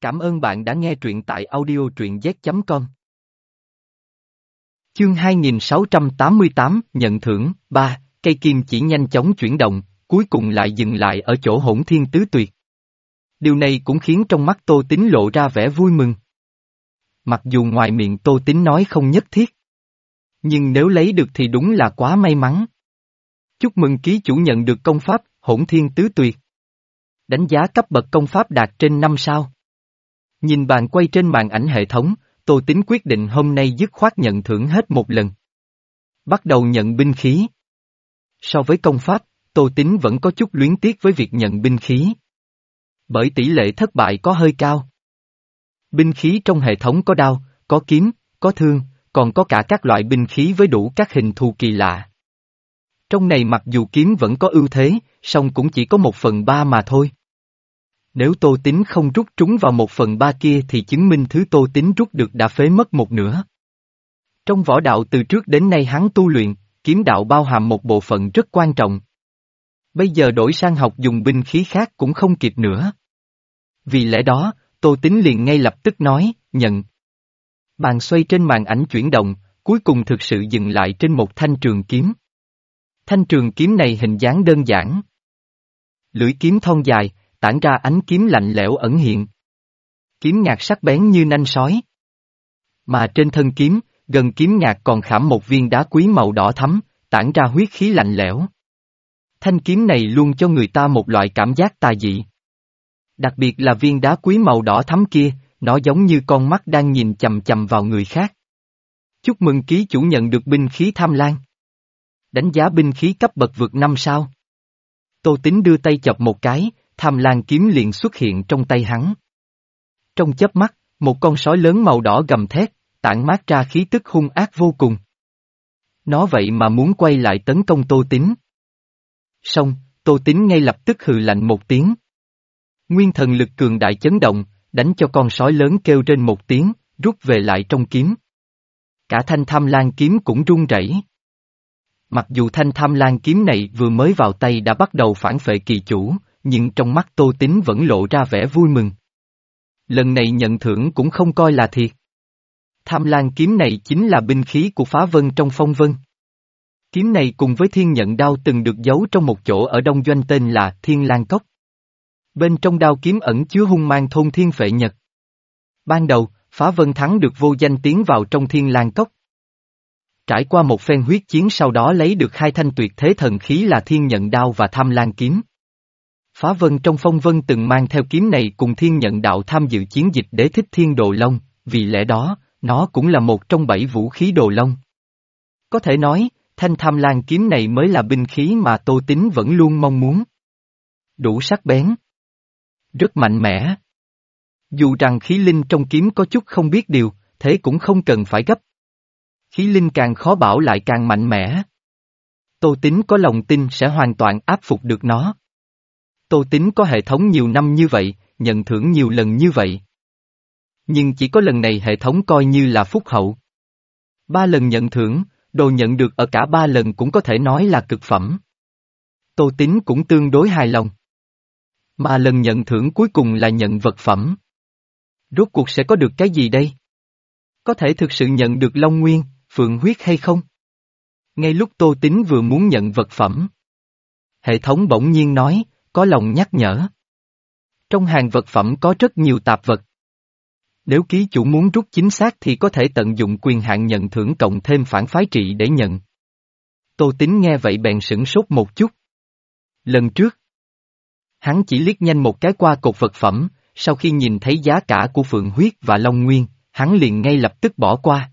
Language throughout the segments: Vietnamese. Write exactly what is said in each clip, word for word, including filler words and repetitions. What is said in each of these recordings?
Cảm ơn bạn đã nghe truyện tại audio truyện z chấm com. Chương hai nghìn sáu trăm tám mươi tám, nhận thưởng, ba, cây kim chỉ nhanh chóng chuyển động, cuối cùng lại dừng lại ở chỗ Hỗn Thiên Tứ Tuyệt. Điều này cũng khiến trong mắt Tô Tín lộ ra vẻ vui mừng. Mặc dù ngoài miệng Tô Tín nói không nhất thiết. Nhưng nếu lấy được thì đúng là quá may mắn. Chúc mừng ký chủ nhận được công pháp, Hỗn Thiên Tứ Tuyệt. Đánh giá cấp bậc công pháp đạt trên năm sao. Nhìn bàn quay trên màn ảnh hệ thống, Tô Tín quyết định hôm nay dứt khoát nhận thưởng hết một lần. Bắt đầu nhận binh khí. So với công pháp, Tô Tín vẫn có chút luyến tiếc với việc nhận binh khí. Bởi tỷ lệ thất bại có hơi cao. Binh khí trong hệ thống có đao, có kiếm, có thương, còn có cả các loại binh khí với đủ các hình thù kỳ lạ. Trong này mặc dù kiếm vẫn có ưu thế, song cũng chỉ có một phần ba mà thôi. Nếu Tô Tín không rút trúng vào một phần ba kia thì chứng minh thứ Tô Tín rút được đã phế mất một nửa. Trong võ đạo từ trước đến nay hắn tu luyện, kiếm đạo bao hàm một bộ phận rất quan trọng. Bây giờ đổi sang học dùng binh khí khác cũng không kịp nữa. Vì lẽ đó, Tô Tín liền ngay lập tức nói, nhận. Bàn xoay trên màn ảnh chuyển động, cuối cùng thực sự dừng lại trên một thanh trường kiếm. Thanh trường kiếm này hình dáng đơn giản. Lưỡi kiếm thon dài, tản ra ánh kiếm lạnh lẽo ẩn hiện. Kiếm ngạc sắc bén như nanh sói. Mà trên thân kiếm, gần kiếm ngạc còn khảm một viên đá quý màu đỏ thắm, tản ra huyết khí lạnh lẽo. Thanh kiếm này luôn cho người ta một loại cảm giác tà dị. Đặc biệt là viên đá quý màu đỏ thắm kia, nó giống như con mắt đang nhìn chằm chằm vào người khác. Chúc mừng ký chủ nhận được binh khí Tham Lang. Đánh giá binh khí cấp bậc vượt năm sao. Tô Tín đưa tay chọc một cái, Tham Lang kiếm liền xuất hiện trong tay hắn. Trong chớp mắt, một con sói lớn màu đỏ gầm thét, tản mát ra khí tức hung ác vô cùng. Nó vậy mà muốn quay lại tấn công Tô Tín. Song, Tô Tín ngay lập tức hừ lạnh một tiếng. Nguyên thần lực cường đại chấn động, đánh cho con sói lớn kêu trên một tiếng, rút về lại trong kiếm. Cả thanh Tham Lang kiếm cũng run rẩy. Mặc dù thanh Tham Lang kiếm này vừa mới vào tay đã bắt đầu phản phệ kỳ chủ, nhưng trong mắt Tô Tín vẫn lộ ra vẻ vui mừng. Lần này nhận thưởng cũng không coi là thiệt. Tham Lang kiếm này chính là binh khí của Phá Vân trong Phong Vân. Kiếm này cùng với Thiên Nhận đao từng được giấu trong một chỗ ở Đông Doanh tên là Thiên Lang Cốc. Bên trong đao kiếm ẩn chứa hung mang thôn thiên phệ nhật. Ban đầu, Phá Vân thắng được vô danh tiến vào trong Thiên Lang Cốc. Trải qua một phen huyết chiến sau đó lấy được hai thanh tuyệt thế thần khí là Thiên Nhận đao và Tham Lang kiếm. Phá Vân trong Phong Vân từng mang theo kiếm này cùng Thiên Nhận đạo tham dự chiến dịch Đế Thích Thiên Đồ Long, vì lẽ đó, nó cũng là một trong bảy vũ khí Đồ Long. Có thể nói, thanh Tham Lang kiếm này mới là binh khí mà Tô Tín vẫn luôn mong muốn. Đủ sắc bén. Rất mạnh mẽ. Dù rằng khí linh trong kiếm có chút không biết điều, thế cũng không cần phải gấp. Khí linh càng khó bảo lại càng mạnh mẽ. Tô Tín có lòng tin sẽ hoàn toàn áp phục được nó. Tô Tín có hệ thống nhiều năm như vậy, nhận thưởng nhiều lần như vậy. Nhưng chỉ có lần này hệ thống coi như là phúc hậu. Ba lần nhận thưởng, đồ nhận được ở cả ba lần cũng có thể nói là cực phẩm. Tô Tín cũng tương đối hài lòng. Mà lần nhận thưởng cuối cùng là nhận vật phẩm. Rốt cuộc sẽ có được cái gì đây? Có thể thực sự nhận được Long Nguyên, Phượng huyết hay không? Ngay lúc Tô Tín vừa muốn nhận vật phẩm, hệ thống bỗng nhiên nói, có lòng nhắc nhở. Trong hàng vật phẩm có rất nhiều tạp vật. Nếu ký chủ muốn rút chính xác thì có thể tận dụng quyền hạn nhận thưởng cộng thêm phản phái trị để nhận. Tô Tín nghe vậy bèn sửng sốt một chút. Lần trước, hắn chỉ liếc nhanh một cái qua cột vật phẩm, sau khi nhìn thấy giá cả của Phượng huyết và Long Nguyên, hắn liền ngay lập tức bỏ qua.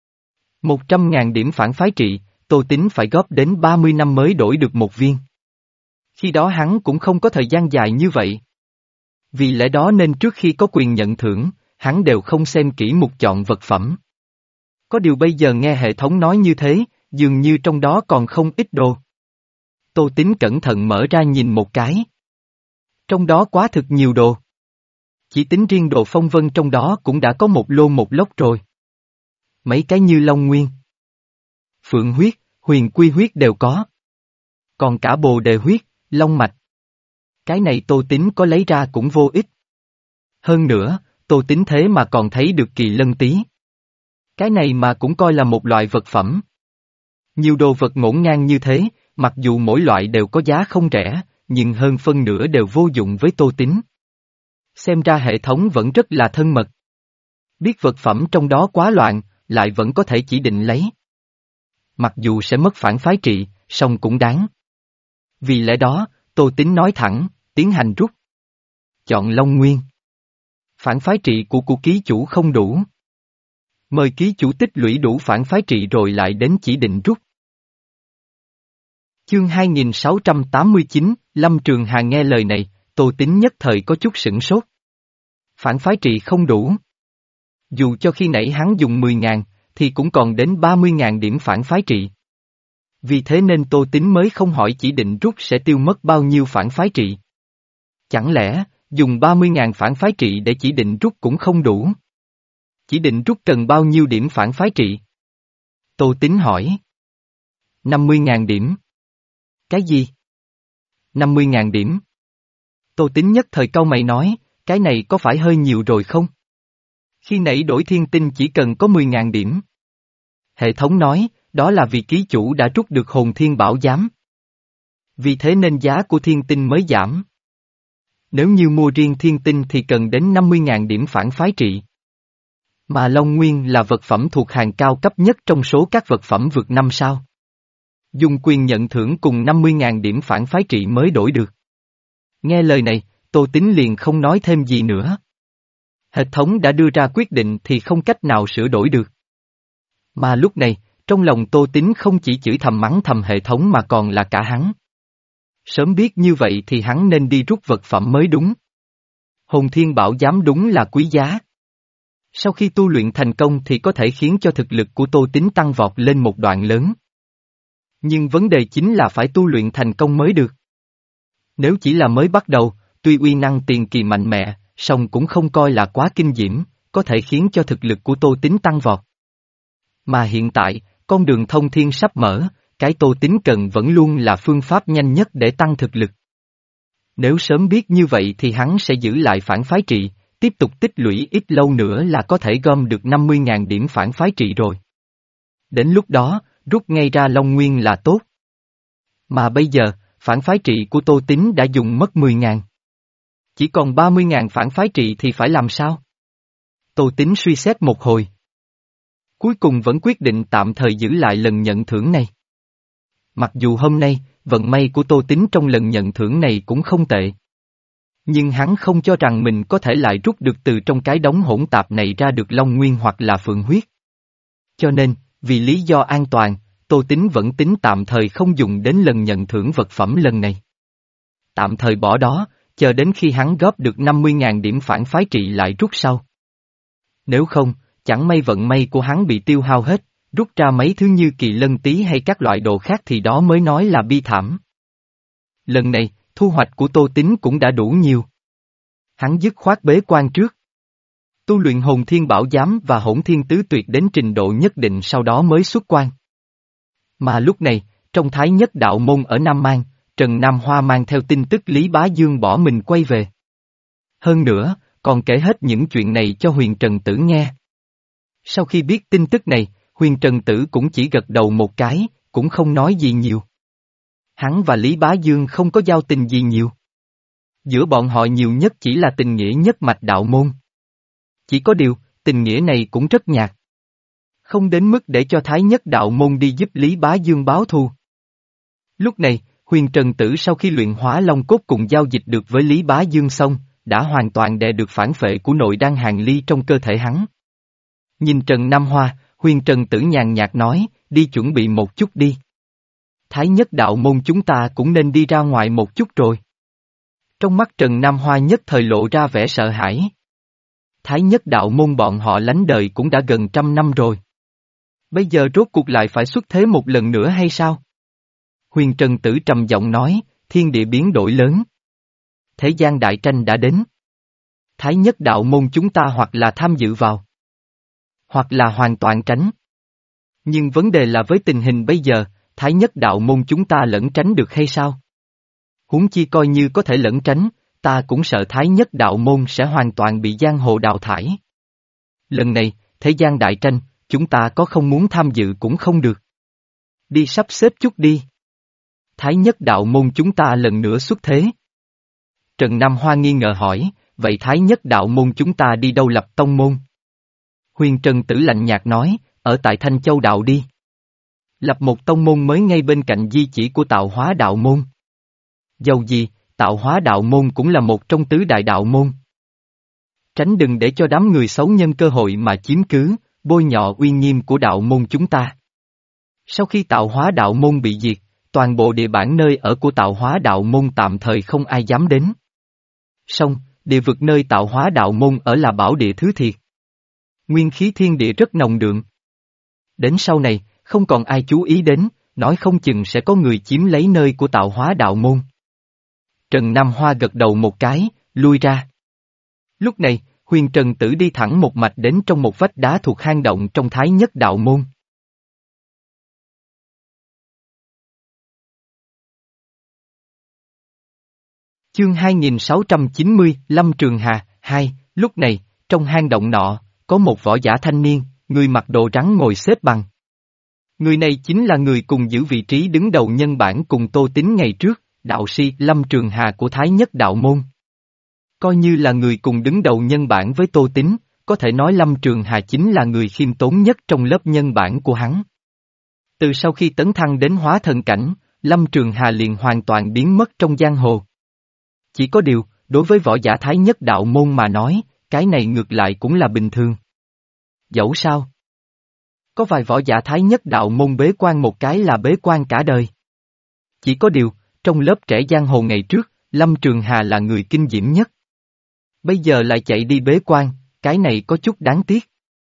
Một trăm ngàn điểm phản phái trị, Tô Tín phải góp đến ba mươi năm mới đổi được một viên. Khi đó hắn cũng không có thời gian dài như vậy. Vì lẽ đó nên trước khi có quyền nhận thưởng, hắn đều không xem kỹ mục chọn vật phẩm. Có điều bây giờ nghe hệ thống nói như thế, dường như trong đó còn không ít đồ. Tô Tín cẩn thận mở ra nhìn một cái. Trong đó quá thực nhiều đồ. Chỉ tính riêng đồ Phong Vân trong đó cũng đã có một lô một lốc rồi. Mấy cái như Long Nguyên, Phượng huyết, Huyền Quy huyết đều có. Còn cả Bồ Đề huyết, Long mạch. Cái này Tô Tín có lấy ra cũng vô ích. Hơn nữa, Tô Tín thế mà còn thấy được kỳ lân tí. Cái này mà cũng coi là một loại vật phẩm. Nhiều đồ vật ngổn ngang như thế, mặc dù mỗi loại đều có giá không rẻ, nhưng hơn phân nửa đều vô dụng với Tô Tín. Xem ra hệ thống vẫn rất là thân mật. Biết vật phẩm trong đó quá loạn, lại vẫn có thể chỉ định lấy. Mặc dù sẽ mất phản phái trị, song cũng đáng. Vì lẽ đó, Tô Tín nói thẳng, tiến hành rút. Chọn Long Nguyên. Phản phái trị của của ký chủ không đủ. Mời ký chủ tích lũy đủ phản phái trị rồi lại đến chỉ định rút. Chương hai nghìn sáu trăm tám mươi chín, Lâm Trường Hà nghe lời này, Tô Tín nhất thời có chút sửng sốt. Phản phái trị không đủ. Dù cho khi nãy hắn dùng mười ngàn, thì cũng còn đến ba mươi ngàn điểm phản phái trị. Vì thế nên Tô Tín mới không hỏi chỉ định rút sẽ tiêu mất bao nhiêu phản phái trị. Chẳng lẽ, dùng ba mươi ngàn phản phái trị để chỉ định rút cũng không đủ? Chỉ định rút cần bao nhiêu điểm phản phái trị? Tô Tín hỏi. năm mươi ngàn điểm. Cái gì? năm mươi ngàn điểm. Tô Tín nhất thời cau mày nói, cái này có phải hơi nhiều rồi không? Khi nãy đổi thiên tinh chỉ cần có mười ngàn điểm. Hệ thống nói, đó là vì ký chủ đã rút được hồn thiên bảo giám. Vì thế nên giá của thiên tinh mới giảm. Nếu như mua riêng thiên tinh thì cần đến năm mươi ngàn điểm phản phái trị. Mà Long Nguyên là vật phẩm thuộc hàng cao cấp nhất trong số các vật phẩm vượt năm sao. Dùng quyền nhận thưởng cùng năm mươi ngàn điểm phản phái trị mới đổi được. Nghe lời này, Tô Tín liền không nói thêm gì nữa. Hệ thống đã đưa ra quyết định thì không cách nào sửa đổi được. Mà lúc này, trong lòng Tô Tín không chỉ chửi thầm mắng thầm hệ thống mà còn là cả hắn. Sớm biết như vậy thì hắn nên đi rút vật phẩm mới đúng. Hồn thiên bảo giám đúng là quý giá. Sau khi tu luyện thành công thì có thể khiến cho thực lực của Tô Tín tăng vọt lên một đoạn lớn. Nhưng vấn đề chính là phải tu luyện thành công mới được. Nếu chỉ là mới bắt đầu, tuy uy năng tiền kỳ mạnh mẽ, song cũng không coi là quá kinh diễm, có thể khiến cho thực lực của Tô Tín tăng vọt. Mà hiện tại, con đường thông thiên sắp mở, cái Tô Tín cần vẫn luôn là phương pháp nhanh nhất để tăng thực lực. Nếu sớm biết như vậy thì hắn sẽ giữ lại phản phái trị, tiếp tục tích lũy ít lâu nữa là có thể gom được năm mươi ngàn điểm phản phái trị rồi. Đến lúc đó, rút ngay ra Long Nguyên là tốt. Mà bây giờ, phản phái trị của Tô Tín đã dùng mất mười ngàn. Chỉ còn ba mươi ngàn phản phái trị thì phải làm sao? Tô Tín suy xét một hồi. Cuối cùng vẫn quyết định tạm thời giữ lại lần nhận thưởng này. Mặc dù hôm nay, vận may của Tô Tín trong lần nhận thưởng này cũng không tệ. Nhưng hắn không cho rằng mình có thể lại rút được từ trong cái đống hỗn tạp này ra được Long Nguyên hoặc là Phượng Huyết. Cho nên, vì lý do an toàn, Tô Tín vẫn tính tạm thời không dùng đến lần nhận thưởng vật phẩm lần này. Tạm thời bỏ đó, chờ đến khi hắn góp được năm mươi ngàn điểm phản phái trị lại rút sau. Nếu không, chẳng may vận may của hắn bị tiêu hao hết, rút ra mấy thứ như kỳ lân tí hay các loại đồ khác thì đó mới nói là bi thảm. Lần này, thu hoạch của Tô Tín cũng đã đủ nhiều. Hắn dứt khoát bế quan trước. Tu luyện hồn thiên bảo giám và hỗn thiên tứ tuyệt đến trình độ nhất định sau đó mới xuất quan. Mà lúc này, trong Thái Nhất Đạo Môn ở Nam Mang, Trần Nam Hoa mang theo tin tức Lý Bá Dương bỏ mình quay về. Hơn nữa, còn kể hết những chuyện này cho Huyền Trần Tử nghe. Sau khi biết tin tức này, Huyền Trần Tử cũng chỉ gật đầu một cái, cũng không nói gì nhiều. Hắn và Lý Bá Dương không có giao tình gì nhiều. Giữa bọn họ nhiều nhất chỉ là tình nghĩa nhất mạch đạo môn. Chỉ có điều, tình nghĩa này cũng rất nhạt. Không đến mức để cho Thái Nhất Đạo Môn đi giúp Lý Bá Dương báo thù. Lúc này, Huyền Trần Tử sau khi luyện hóa long cốt cùng giao dịch được với Lý Bá Dương xong, đã hoàn toàn đè được phản phệ của nội đan hàn ly trong cơ thể hắn. Nhìn Trần Nam Hoa, Huyền Trần Tử nhàn nhạt nói, đi chuẩn bị một chút đi. Thái Nhất Đạo Môn chúng ta cũng nên đi ra ngoài một chút rồi. Trong mắt Trần Nam Hoa nhất thời lộ ra vẻ sợ hãi. Thái Nhất Đạo Môn bọn họ lánh đời cũng đã gần trăm năm rồi. Bây giờ rốt cuộc lại phải xuất thế một lần nữa hay sao? Huyền Trần Tử trầm giọng nói, thiên địa biến đổi lớn. Thế gian đại tranh đã đến. Thái Nhất Đạo Môn chúng ta hoặc là tham dự vào, hoặc là hoàn toàn tránh. Nhưng vấn đề là với tình hình bây giờ, Thái Nhất Đạo Môn chúng ta lẫn tránh được hay sao? Huống chi coi như có thể lẫn tránh, ta cũng sợ Thái Nhất đạo môn sẽ hoàn toàn bị giang hồ đào thải. Lần này, thế gian đại tranh, chúng ta có không muốn tham dự cũng không được. Đi sắp xếp chút đi. Thái Nhất đạo môn chúng ta lần nữa xuất thế. Trần Nam Hoa nghi ngờ hỏi, vậy Thái Nhất đạo môn chúng ta đi đâu lập tông môn? Huyền Trần Tử lạnh nhạt nói, ở tại Thanh Châu đạo đi. Lập một tông môn mới ngay bên cạnh di chỉ của Tạo Hóa đạo môn. Dầu gì, Tạo Hóa đạo môn cũng là một trong tứ đại đạo môn. Tránh đừng để cho đám người xấu nhân cơ hội mà chiếm cứ, bôi nhọ uy nghiêm của đạo môn chúng ta. Sau khi Tạo Hóa đạo môn bị diệt, toàn bộ địa bản nơi ở của Tạo Hóa đạo môn tạm thời không ai dám đến. Song, địa vực nơi Tạo Hóa đạo môn ở là bảo địa thứ thiệt. Nguyên khí thiên địa rất nồng đượm. Đến sau này, không còn ai chú ý đến, nói không chừng sẽ có người chiếm lấy nơi của Tạo Hóa đạo môn. Trần Nam Hoa gật đầu một cái, lui ra. Lúc này, Huyền Trần Tử đi thẳng một mạch đến trong một vách đá thuộc hang động trong Thái Nhất đạo môn. Chương hai nghìn sáu trăm chín mươi, Lâm Trường Hà, hai, lúc này, trong hang động nọ, có một võ giả thanh niên, người mặc đồ trắng ngồi xếp bằng. Người này chính là người cùng giữ vị trí đứng đầu nhân bản cùng Tô Tín ngày trước, đạo sĩ Lâm Trường Hà của Thái Nhất đạo môn. Coi như là người cùng đứng đầu nhân bản với Tô Tín, có thể nói Lâm Trường Hà chính là người khiêm tốn nhất trong lớp nhân bản của hắn. Từ sau khi tấn thăng đến hóa thần cảnh, Lâm Trường Hà liền hoàn toàn biến mất trong giang hồ. Chỉ có điều, đối với võ giả Thái Nhất đạo môn mà nói, cái này ngược lại cũng là bình thường. Dẫu sao? Có vài võ giả Thái Nhất đạo môn bế quan một cái là bế quan cả đời. Chỉ có điều, trong lớp trẻ giang hồ ngày trước, Lâm Trường Hà là người kinh diễm nhất. Bây giờ lại chạy đi bế quan, cái này có chút đáng tiếc.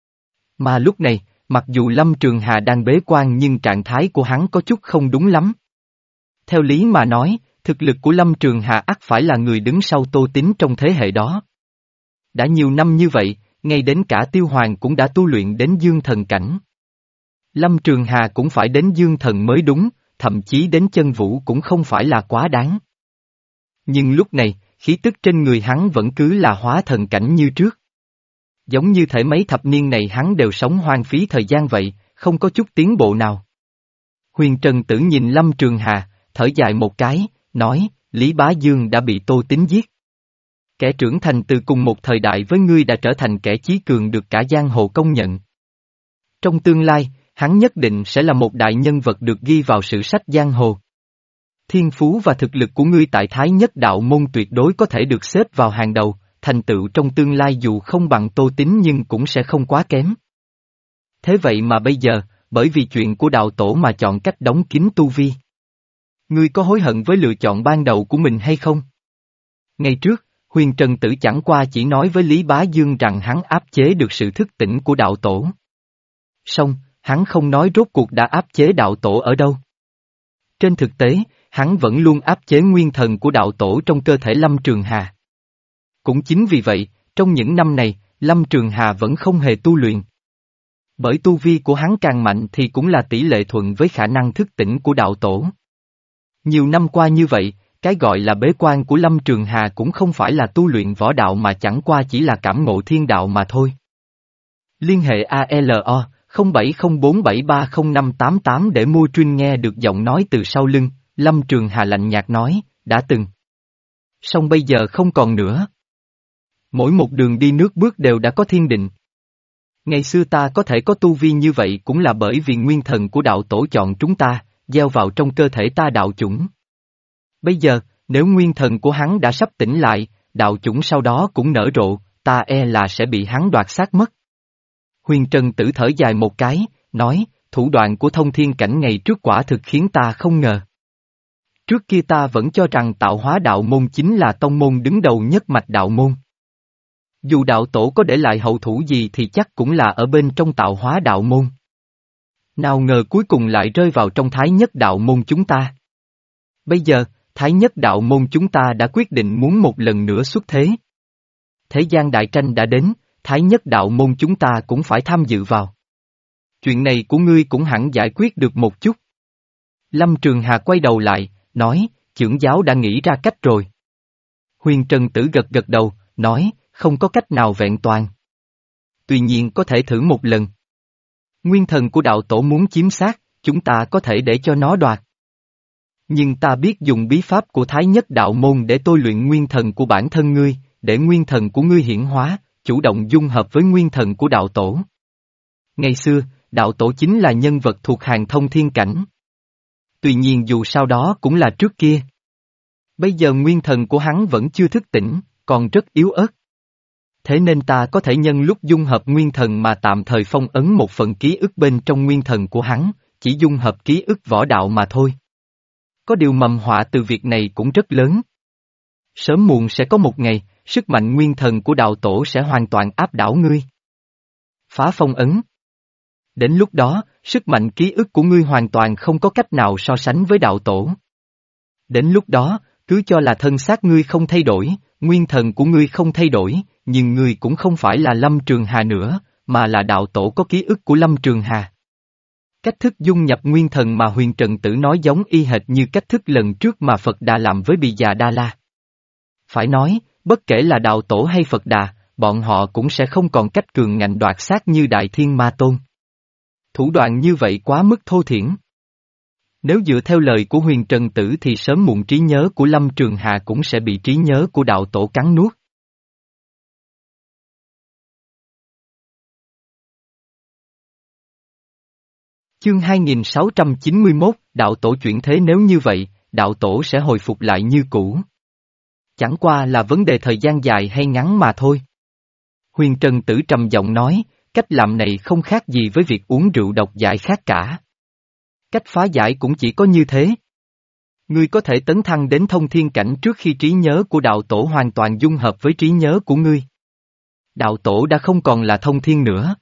Mà lúc này, mặc dù Lâm Trường Hà đang bế quan nhưng trạng thái của hắn có chút không đúng lắm. Theo lý mà nói, thực lực của Lâm Trường Hà ắt phải là người đứng sau Tô Tín trong thế hệ đó. Đã nhiều năm như vậy, ngay đến cả Tiêu Hoàng cũng đã tu luyện đến dương thần cảnh. Lâm Trường Hà cũng phải đến dương thần mới đúng, thậm chí đến chân vũ cũng không phải là quá đáng. Nhưng lúc này, khí tức trên người hắn vẫn cứ là hóa thần cảnh như trước. Giống như thể mấy thập niên này hắn đều sống hoang phí thời gian vậy, không có chút tiến bộ nào. Huyền Trần Tử nhìn Lâm Trường Hà, thở dài một cái, nói, Lý Bá Dương đã bị Tô Tín giết. Kẻ trưởng thành từ cùng một thời đại với ngươi đã trở thành kẻ chí cường được cả giang hồ công nhận. Trong tương lai, hắn nhất định sẽ là một đại nhân vật được ghi vào sử sách giang hồ. Thiên phú và thực lực của ngươi tại Thái Nhất đạo môn tuyệt đối có thể được xếp vào hàng đầu, thành tựu trong tương lai dù không bằng Tô Tín nhưng cũng sẽ không quá kém. Thế vậy mà bây giờ, bởi vì chuyện của đạo tổ mà chọn cách đóng kín tu vi. Ngươi có hối hận với lựa chọn ban đầu của mình hay không? Ngày trước, Huyền Trần Tử chẳng qua chỉ nói với Lý Bá Dương rằng hắn áp chế được sự thức tỉnh của đạo tổ. Song, hắn không nói rốt cuộc đã áp chế đạo tổ ở đâu. Trên thực tế, hắn vẫn luôn áp chế nguyên thần của đạo tổ trong cơ thể Lâm Trường Hà. Cũng chính vì vậy, trong những năm này, Lâm Trường Hà vẫn không hề tu luyện. Bởi tu vi của hắn càng mạnh thì cũng là tỷ lệ thuận với khả năng thức tỉnh của đạo tổ. Nhiều năm qua như vậy, cái gọi là bế quan của Lâm Trường Hà cũng không phải là tu luyện võ đạo mà chẳng qua chỉ là cảm ngộ thiên đạo mà thôi. Liên hệ a lờ không bảy không bốn bảy ba không năm tám tám để mua truyện nghe được giọng nói từ sau lưng, Lâm Trường Hà lạnh nhạt nói, đã từng. Song bây giờ không còn nữa. Mỗi một đường đi nước bước đều đã có thiên định. Ngày xưa ta có thể có tu vi như vậy cũng là bởi vì nguyên thần của đạo tổ chọn chúng ta, gieo vào trong cơ thể ta đạo chủng. Bây giờ, nếu nguyên thần của hắn đã sắp tỉnh lại, đạo chủng sau đó cũng nở rộ, ta e là sẽ bị hắn đoạt xác mất. Huyền Trần Tử thở dài một cái, nói, thủ đoạn của thông thiên cảnh ngày trước quả thực khiến ta không ngờ. Trước kia ta vẫn cho rằng Tạo Hóa đạo môn chính là tông môn đứng đầu nhất mạch đạo môn. Dù đạo tổ có để lại hậu thủ gì thì chắc cũng là ở bên trong Tạo Hóa đạo môn. Nào ngờ cuối cùng lại rơi vào trong Thái Nhất đạo môn chúng ta. Bây giờ, Thái Nhất đạo môn chúng ta đã quyết định muốn một lần nữa xuất thế. Thế gian đại tranh đã đến, Thái Nhất đạo môn chúng ta cũng phải tham dự vào. Chuyện này của ngươi cũng hẳn giải quyết được một chút. Lâm Trường Hà quay đầu lại, nói, trưởng giáo đã nghĩ ra cách rồi. Huyền Trần Tử gật gật đầu, nói, không có cách nào vẹn toàn. Tuy nhiên có thể thử một lần. Nguyên thần của đạo tổ muốn chiếm xác, chúng ta có thể để cho nó đoạt. Nhưng ta biết dùng bí pháp của Thái Nhất Đạo Môn để tôi luyện nguyên thần của bản thân ngươi, để nguyên thần của ngươi hiển hóa, chủ động dung hợp với nguyên thần của đạo tổ. Ngày xưa, đạo tổ chính là nhân vật thuộc hàng thông thiên cảnh. Tuy nhiên dù sao đó cũng là trước kia. Bây giờ nguyên thần của hắn vẫn chưa thức tỉnh, còn rất yếu ớt. Thế nên ta có thể nhân lúc dung hợp nguyên thần mà tạm thời phong ấn một phần ký ức bên trong nguyên thần của hắn, chỉ dung hợp ký ức võ đạo mà thôi. Có điều mầm họa từ việc này cũng rất lớn. Sớm muộn sẽ có một ngày, sức mạnh nguyên thần của đạo tổ sẽ hoàn toàn áp đảo ngươi. Phá phong ấn. Đến lúc đó, sức mạnh ký ức của ngươi hoàn toàn không có cách nào so sánh với đạo tổ. Đến lúc đó, cứ cho là thân xác ngươi không thay đổi, nguyên thần của ngươi không thay đổi, nhưng ngươi cũng không phải là Lâm Trường Hà nữa, mà là đạo tổ có ký ức của Lâm Trường Hà. Cách thức dung nhập nguyên thần mà Huyền Trần Tử nói giống y hệt như cách thức lần trước mà Phật Đà làm với Bì Già Đa La. Phải nói, bất kể là đạo tổ hay Phật Đà, bọn họ cũng sẽ không còn cách cường ngạnh đoạt xác như Đại Thiên Ma Tôn. Thủ đoạn như vậy quá mức thô thiển. Nếu dựa theo lời của Huyền Trần Tử thì sớm muộn trí nhớ của Lâm Trường Hà cũng sẽ bị trí nhớ của đạo tổ cắn nuốt. Chương hai nghìn sáu trăm chín mươi mốt, đạo tổ chuyển thế nếu như vậy, đạo tổ sẽ hồi phục lại như cũ. Chẳng qua là vấn đề thời gian dài hay ngắn mà thôi. Huyền Trần Tử trầm giọng nói, cách làm này không khác gì với việc uống rượu độc giải khát cả. Cách phá giải cũng chỉ có như thế. Ngươi có thể tấn thăng đến thông thiên cảnh trước khi trí nhớ của đạo tổ hoàn toàn dung hợp với trí nhớ của ngươi. Đạo tổ đã không còn là thông thiên nữa.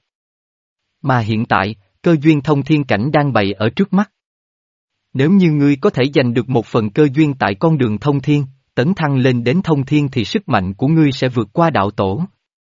Mà hiện tại, cơ duyên thông thiên cảnh đang bày ở trước mắt. Nếu như ngươi có thể giành được một phần cơ duyên tại con đường thông thiên, tấn thăng lên đến thông thiên thì sức mạnh của ngươi sẽ vượt qua đạo tổ.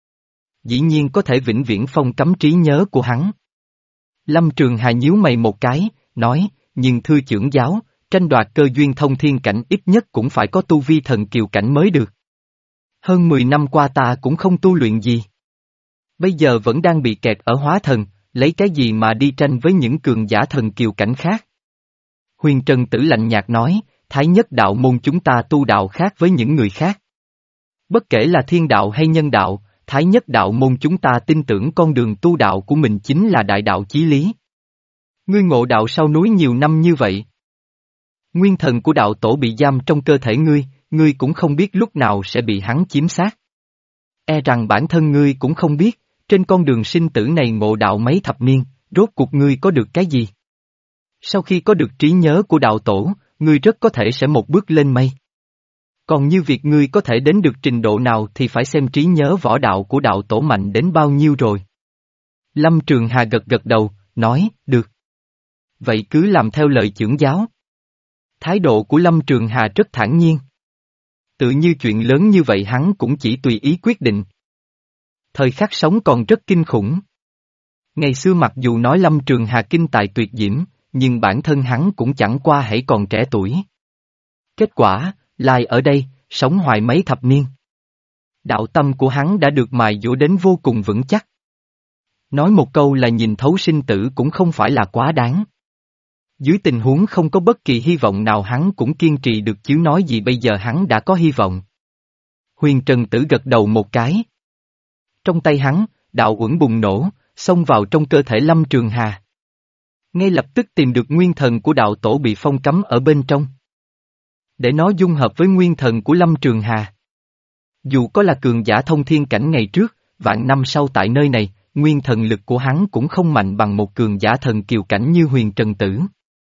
Dĩ nhiên có thể vĩnh viễn phong cấm trí nhớ của hắn. Lâm Trường Hà nhíu mày một cái, nói, nhưng thưa trưởng giáo, tranh đoạt cơ duyên thông thiên cảnh ít nhất cũng phải có tu vi thần kiều cảnh mới được. Hơn mười năm qua ta cũng không tu luyện gì. Bây giờ vẫn đang bị kẹt ở hóa thần, lấy cái gì mà đi tranh với những cường giả thần kiều cảnh khác. Huyền Trần Tử lạnh nhạt nói, Thái Nhất Đạo Môn chúng ta tu đạo khác với những người khác. Bất kể là thiên đạo hay nhân đạo, Thái Nhất Đạo Môn chúng ta tin tưởng con đường tu đạo của mình chính là đại đạo chí lý. Ngươi ngộ đạo sau núi nhiều năm như vậy. Nguyên thần của đạo tổ bị giam trong cơ thể ngươi, ngươi cũng không biết lúc nào sẽ bị hắn chiếm xác. E rằng bản thân ngươi cũng không biết, trên con đường sinh tử này ngộ đạo mấy thập niên, rốt cuộc ngươi có được cái gì? Sau khi có được trí nhớ của đạo tổ, ngươi rất có thể sẽ một bước lên mây. Còn như việc ngươi có thể đến được trình độ nào thì phải xem trí nhớ võ đạo của đạo tổ mạnh đến bao nhiêu rồi. Lâm Trường Hà gật gật đầu, nói, được. Vậy cứ làm theo lời trưởng giáo. Thái độ của Lâm Trường Hà rất thản nhiên. Tự như chuyện lớn như vậy hắn cũng chỉ tùy ý quyết định. Thời khắc sống còn rất kinh khủng. Ngày xưa mặc dù nói Lâm Trường Hà kinh tài tuyệt diễm, nhưng bản thân hắn cũng chẳng qua hãy còn trẻ tuổi. Kết quả, lai ở đây, sống hoài mấy thập niên. Đạo tâm của hắn đã được mài dũa đến vô cùng vững chắc. Nói một câu là nhìn thấu sinh tử cũng không phải là quá đáng. Dưới tình huống không có bất kỳ hy vọng nào hắn cũng kiên trì được chứ nói gì bây giờ hắn đã có hy vọng. Huyền Trần Tử gật đầu một cái. Trong tay hắn, đạo uẩn bùng nổ, xông vào trong cơ thể Lâm Trường Hà. Ngay lập tức tìm được nguyên thần của đạo tổ bị phong cấm ở bên trong. Để nó dung hợp với nguyên thần của Lâm Trường Hà. Dù có là cường giả thông thiên cảnh ngày trước, vạn năm sau tại nơi này, nguyên thần lực của hắn cũng không mạnh bằng một cường giả thần kiều cảnh như Huyền Trần Tử.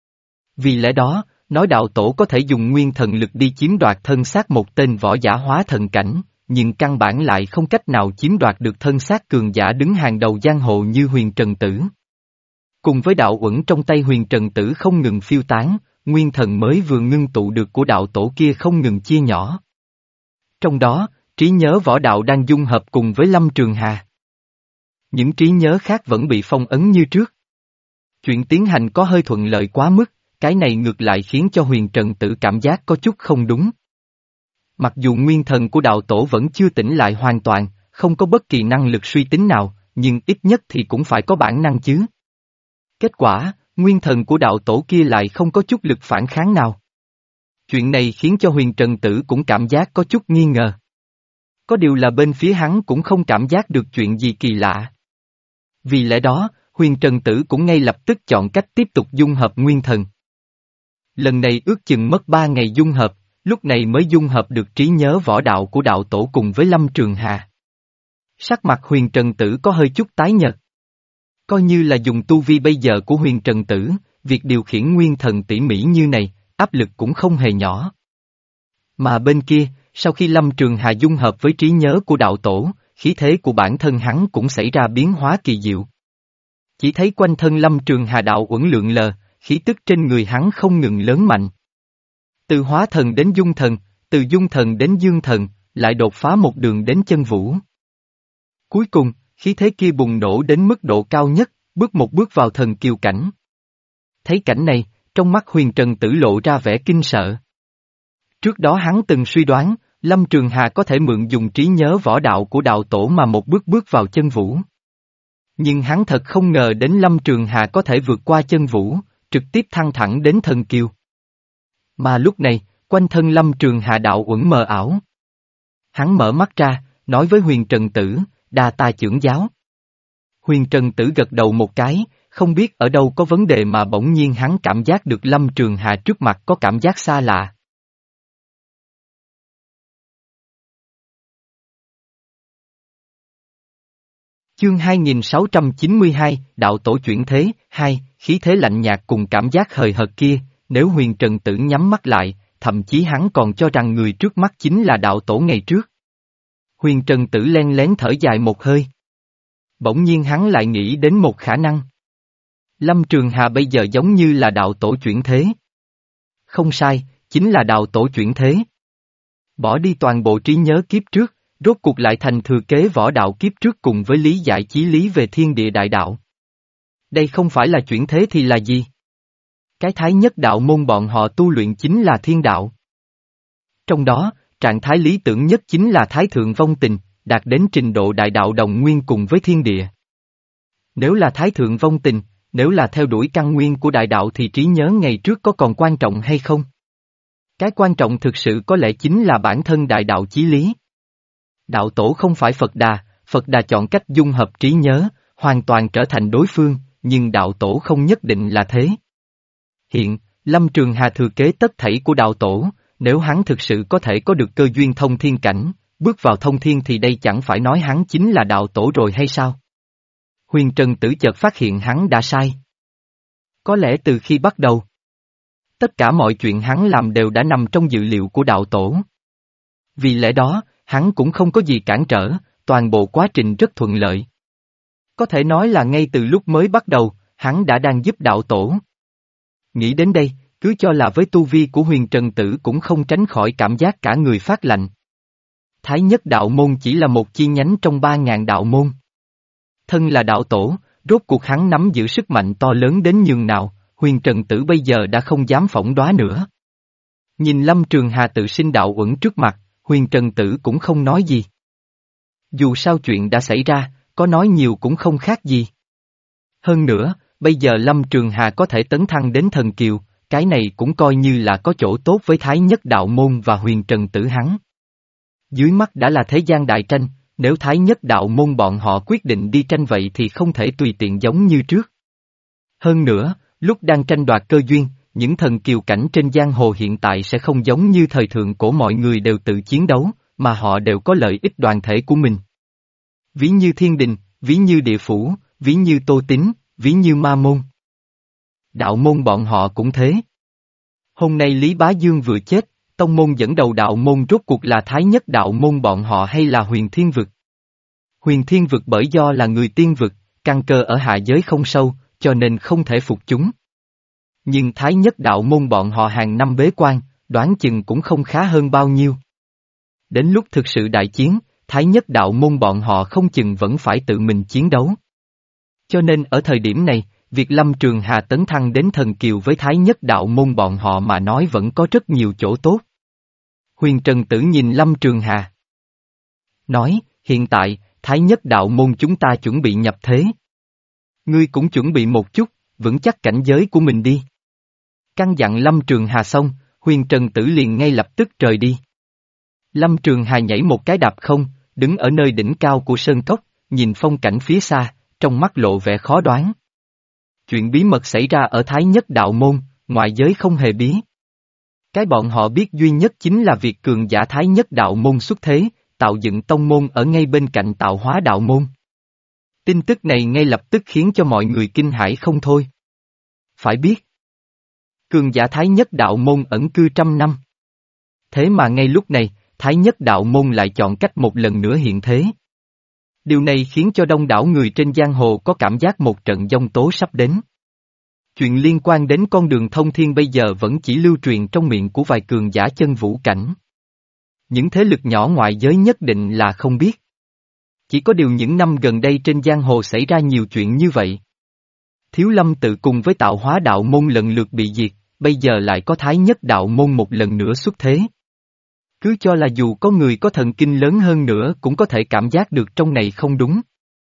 Vì lẽ đó, nói đạo tổ có thể dùng nguyên thần lực đi chiếm đoạt thân xác một tên võ giả hóa thần cảnh, nhưng căn bản lại không cách nào chiếm đoạt được thân xác cường giả đứng hàng đầu giang hồ như Huyền Trần Tử. Cùng với đạo uẩn trong tay Huyền Trần Tử không ngừng phiêu tán, nguyên thần mới vừa ngưng tụ được của đạo tổ kia không ngừng chia nhỏ. Trong đó, trí nhớ võ đạo đang dung hợp cùng với Lâm Trường Hà. Những trí nhớ khác vẫn bị phong ấn như trước. Chuyện tiến hành có hơi thuận lợi quá mức, cái này ngược lại khiến cho Huyền Trần Tử cảm giác có chút không đúng. Mặc dù nguyên thần của đạo tổ vẫn chưa tỉnh lại hoàn toàn, không có bất kỳ năng lực suy tính nào, nhưng ít nhất thì cũng phải có bản năng chứ. Kết quả, nguyên thần của đạo tổ kia lại không có chút lực phản kháng nào. Chuyện này khiến cho Huyền Trần Tử cũng cảm giác có chút nghi ngờ. Có điều là bên phía hắn cũng không cảm giác được chuyện gì kỳ lạ. Vì lẽ đó, Huyền Trần Tử cũng ngay lập tức chọn cách tiếp tục dung hợp nguyên thần. Lần này ước chừng mất ba ngày dung hợp, lúc này mới dung hợp được trí nhớ võ đạo của đạo tổ cùng với Lâm Trường Hà. Sắc mặt Huyền Trần Tử có hơi chút tái nhợt. Coi như là dùng tu vi bây giờ của Huyền Trần Tử, việc điều khiển nguyên thần tỉ mỉ như này, áp lực cũng không hề nhỏ. Mà bên kia, sau khi Lâm Trường Hà dung hợp với trí nhớ của đạo tổ, khí thế của bản thân hắn cũng xảy ra biến hóa kỳ diệu. Chỉ thấy quanh thân Lâm Trường Hà đạo uẩn lượn lờ, khí tức trên người hắn không ngừng lớn mạnh. Từ hóa thần đến dung thần, từ dung thần đến dương thần, lại đột phá một đường đến chân vũ. Cuối cùng, khí thế kia bùng nổ đến mức độ cao nhất, bước một bước vào thần kiều cảnh. Thấy cảnh này, trong mắt Huyền Trần Tử lộ ra vẻ kinh sợ. Trước đó hắn từng suy đoán, Lâm Trường Hà có thể mượn dùng trí nhớ võ đạo của đạo tổ mà một bước bước vào chân vũ. Nhưng hắn thật không ngờ đến Lâm Trường Hà có thể vượt qua chân vũ, trực tiếp thăng thẳng đến thần kiều. Mà lúc này, quanh thân Lâm Trường Hà đạo uẩn mờ ảo. Hắn mở mắt ra, nói với Huyền Trần Tử, đa ta chưởng giáo. Huyền Trần Tử gật đầu một cái, không biết ở đâu có vấn đề mà bỗng nhiên hắn cảm giác được Lâm Trường Hà trước mặt có cảm giác xa lạ. Chương hai nghìn sáu trăm chín mươi hai, Đạo Tổ chuyển thế, hai, khí thế lạnh nhạt cùng cảm giác hời hợt kia, nếu Huyền Trần Tử nhắm mắt lại, thậm chí hắn còn cho rằng người trước mắt chính là Đạo Tổ ngày trước. Huyền Trần Tử len lén thở dài một hơi. Bỗng nhiên hắn lại nghĩ đến một khả năng. Lâm Trường Hà bây giờ giống như là đạo tổ chuyển thế. Không sai, chính là đạo tổ chuyển thế. Bỏ đi toàn bộ trí nhớ kiếp trước, rốt cuộc lại thành thừa kế võ đạo kiếp trước cùng với lý giải chí lý về thiên địa đại đạo. Đây không phải là chuyển thế thì là gì? Cái thái nhất đạo môn bọn họ tu luyện chính là thiên đạo. Trong đó, trạng thái lý tưởng nhất chính là thái thượng vong tình, đạt đến trình độ đại đạo đồng nguyên cùng với thiên địa. Nếu là thái thượng vong tình, nếu là theo đuổi căn nguyên của đại đạo thì trí nhớ ngày trước có còn quan trọng hay không? Cái quan trọng thực sự có lẽ chính là bản thân đại đạo chí lý. Đạo tổ không phải Phật Đà, Phật Đà chọn cách dung hợp trí nhớ, hoàn toàn trở thành đối phương, nhưng đạo tổ không nhất định là thế. Hiện, Lâm Trường Hà thừa kế tất thảy của đạo tổ, nếu hắn thực sự có thể có được cơ duyên thông thiên cảnh, bước vào thông thiên thì đây chẳng phải nói hắn chính là đạo tổ rồi hay sao? Huyền Trần Tử chợt phát hiện hắn đã sai. Có lẽ từ khi bắt đầu, tất cả mọi chuyện hắn làm đều đã nằm trong dự liệu của đạo tổ. Vì lẽ đó, hắn cũng không có gì cản trở, toàn bộ quá trình rất thuận lợi. Có thể nói là ngay từ lúc mới bắt đầu, hắn đã đang giúp đạo tổ. Nghĩ đến đây, cứ cho là với tu vi của Huyền Trần Tử cũng không tránh khỏi cảm giác cả người phát lạnh. Thái nhất đạo môn chỉ là một chi nhánh trong ba ngàn đạo môn. Thân là đạo tổ, rốt cuộc hắn nắm giữ sức mạnh to lớn đến nhường nào, Huyền Trần Tử bây giờ đã không dám phỏng đoán nữa. Nhìn Lâm Trường Hà tự sinh đạo uẩn trước mặt, Huyền Trần Tử cũng không nói gì. Dù sao chuyện đã xảy ra, có nói nhiều cũng không khác gì. Hơn nữa, bây giờ Lâm Trường Hà có thể tấn thăng đến thần kiều, cái này cũng coi như là có chỗ tốt với Thái nhất đạo môn và Huyền Trần Tử hắn. Dưới mắt đã là thế gian đại tranh, nếu Thái nhất đạo môn bọn họ quyết định đi tranh vậy thì không thể tùy tiện giống như trước. Hơn nữa, lúc đang tranh đoạt cơ duyên, những thần kiều cảnh trên giang hồ hiện tại sẽ không giống như thời thượng cổ mọi người đều tự chiến đấu, mà họ đều có lợi ích đoàn thể của mình. Ví như thiên đình, ví như địa phủ, ví như tô tín, ví như ma môn. Đạo môn bọn họ cũng thế. Hôm nay Lý Bá Dương vừa chết, tông môn dẫn đầu đạo môn rốt cuộc là Thái nhất đạo môn bọn họ hay là Huyền Thiên Vực? Huyền Thiên Vực bởi do là người tiên vực, căn cơ ở hạ giới không sâu, cho nên không thể phục chúng. Nhưng Thái nhất đạo môn bọn họ hàng năm bế quan, đoán chừng cũng không khá hơn bao nhiêu. Đến lúc thực sự đại chiến, Thái nhất đạo môn bọn họ không chừng vẫn phải tự mình chiến đấu. Cho nên ở thời điểm này, việc Lâm Trường Hà tấn thăng đến thần kiều với Thái nhất đạo môn bọn họ mà nói vẫn có rất nhiều chỗ tốt. Huyền Trần Tử nhìn Lâm Trường Hà. Nói, hiện tại, Thái Nhất đạo môn chúng ta chuẩn bị nhập thế. Ngươi cũng chuẩn bị một chút, vững chắc cảnh giới của mình đi. Căn dặn Lâm Trường Hà xong, Huyền Trần Tử liền ngay lập tức rời đi. Lâm Trường Hà nhảy một cái đạp không, đứng ở nơi đỉnh cao của sơn cốc, nhìn phong cảnh phía xa, trong mắt lộ vẻ khó đoán. Chuyện bí mật xảy ra ở Thái Nhất đạo môn, ngoại giới không hề biết. Cái bọn họ biết duy nhất chính là việc cường giả Thái Nhất đạo môn xuất thế, tạo dựng tông môn ở ngay bên cạnh tạo hóa đạo môn. Tin tức này ngay lập tức khiến cho mọi người kinh hãi không thôi. Phải biết, cường giả Thái Nhất đạo môn ẩn cư trăm năm. Thế mà ngay lúc này, Thái Nhất đạo môn lại chọn cách một lần nữa hiện thế. Điều này khiến cho đông đảo người trên giang hồ có cảm giác một trận giông tố sắp đến. Chuyện liên quan đến con đường thông thiên bây giờ vẫn chỉ lưu truyền trong miệng của vài cường giả chân vũ cảnh. Những thế lực nhỏ ngoại giới nhất định là không biết. Chỉ có điều những năm gần đây trên giang hồ xảy ra nhiều chuyện như vậy. Thiếu Lâm tự cùng với tạo hóa đạo môn lần lượt bị diệt, bây giờ lại có Thái Nhất đạo môn một lần nữa xuất thế. Cứ cho là dù có người có thần kinh lớn hơn nữa cũng có thể cảm giác được trong này không đúng.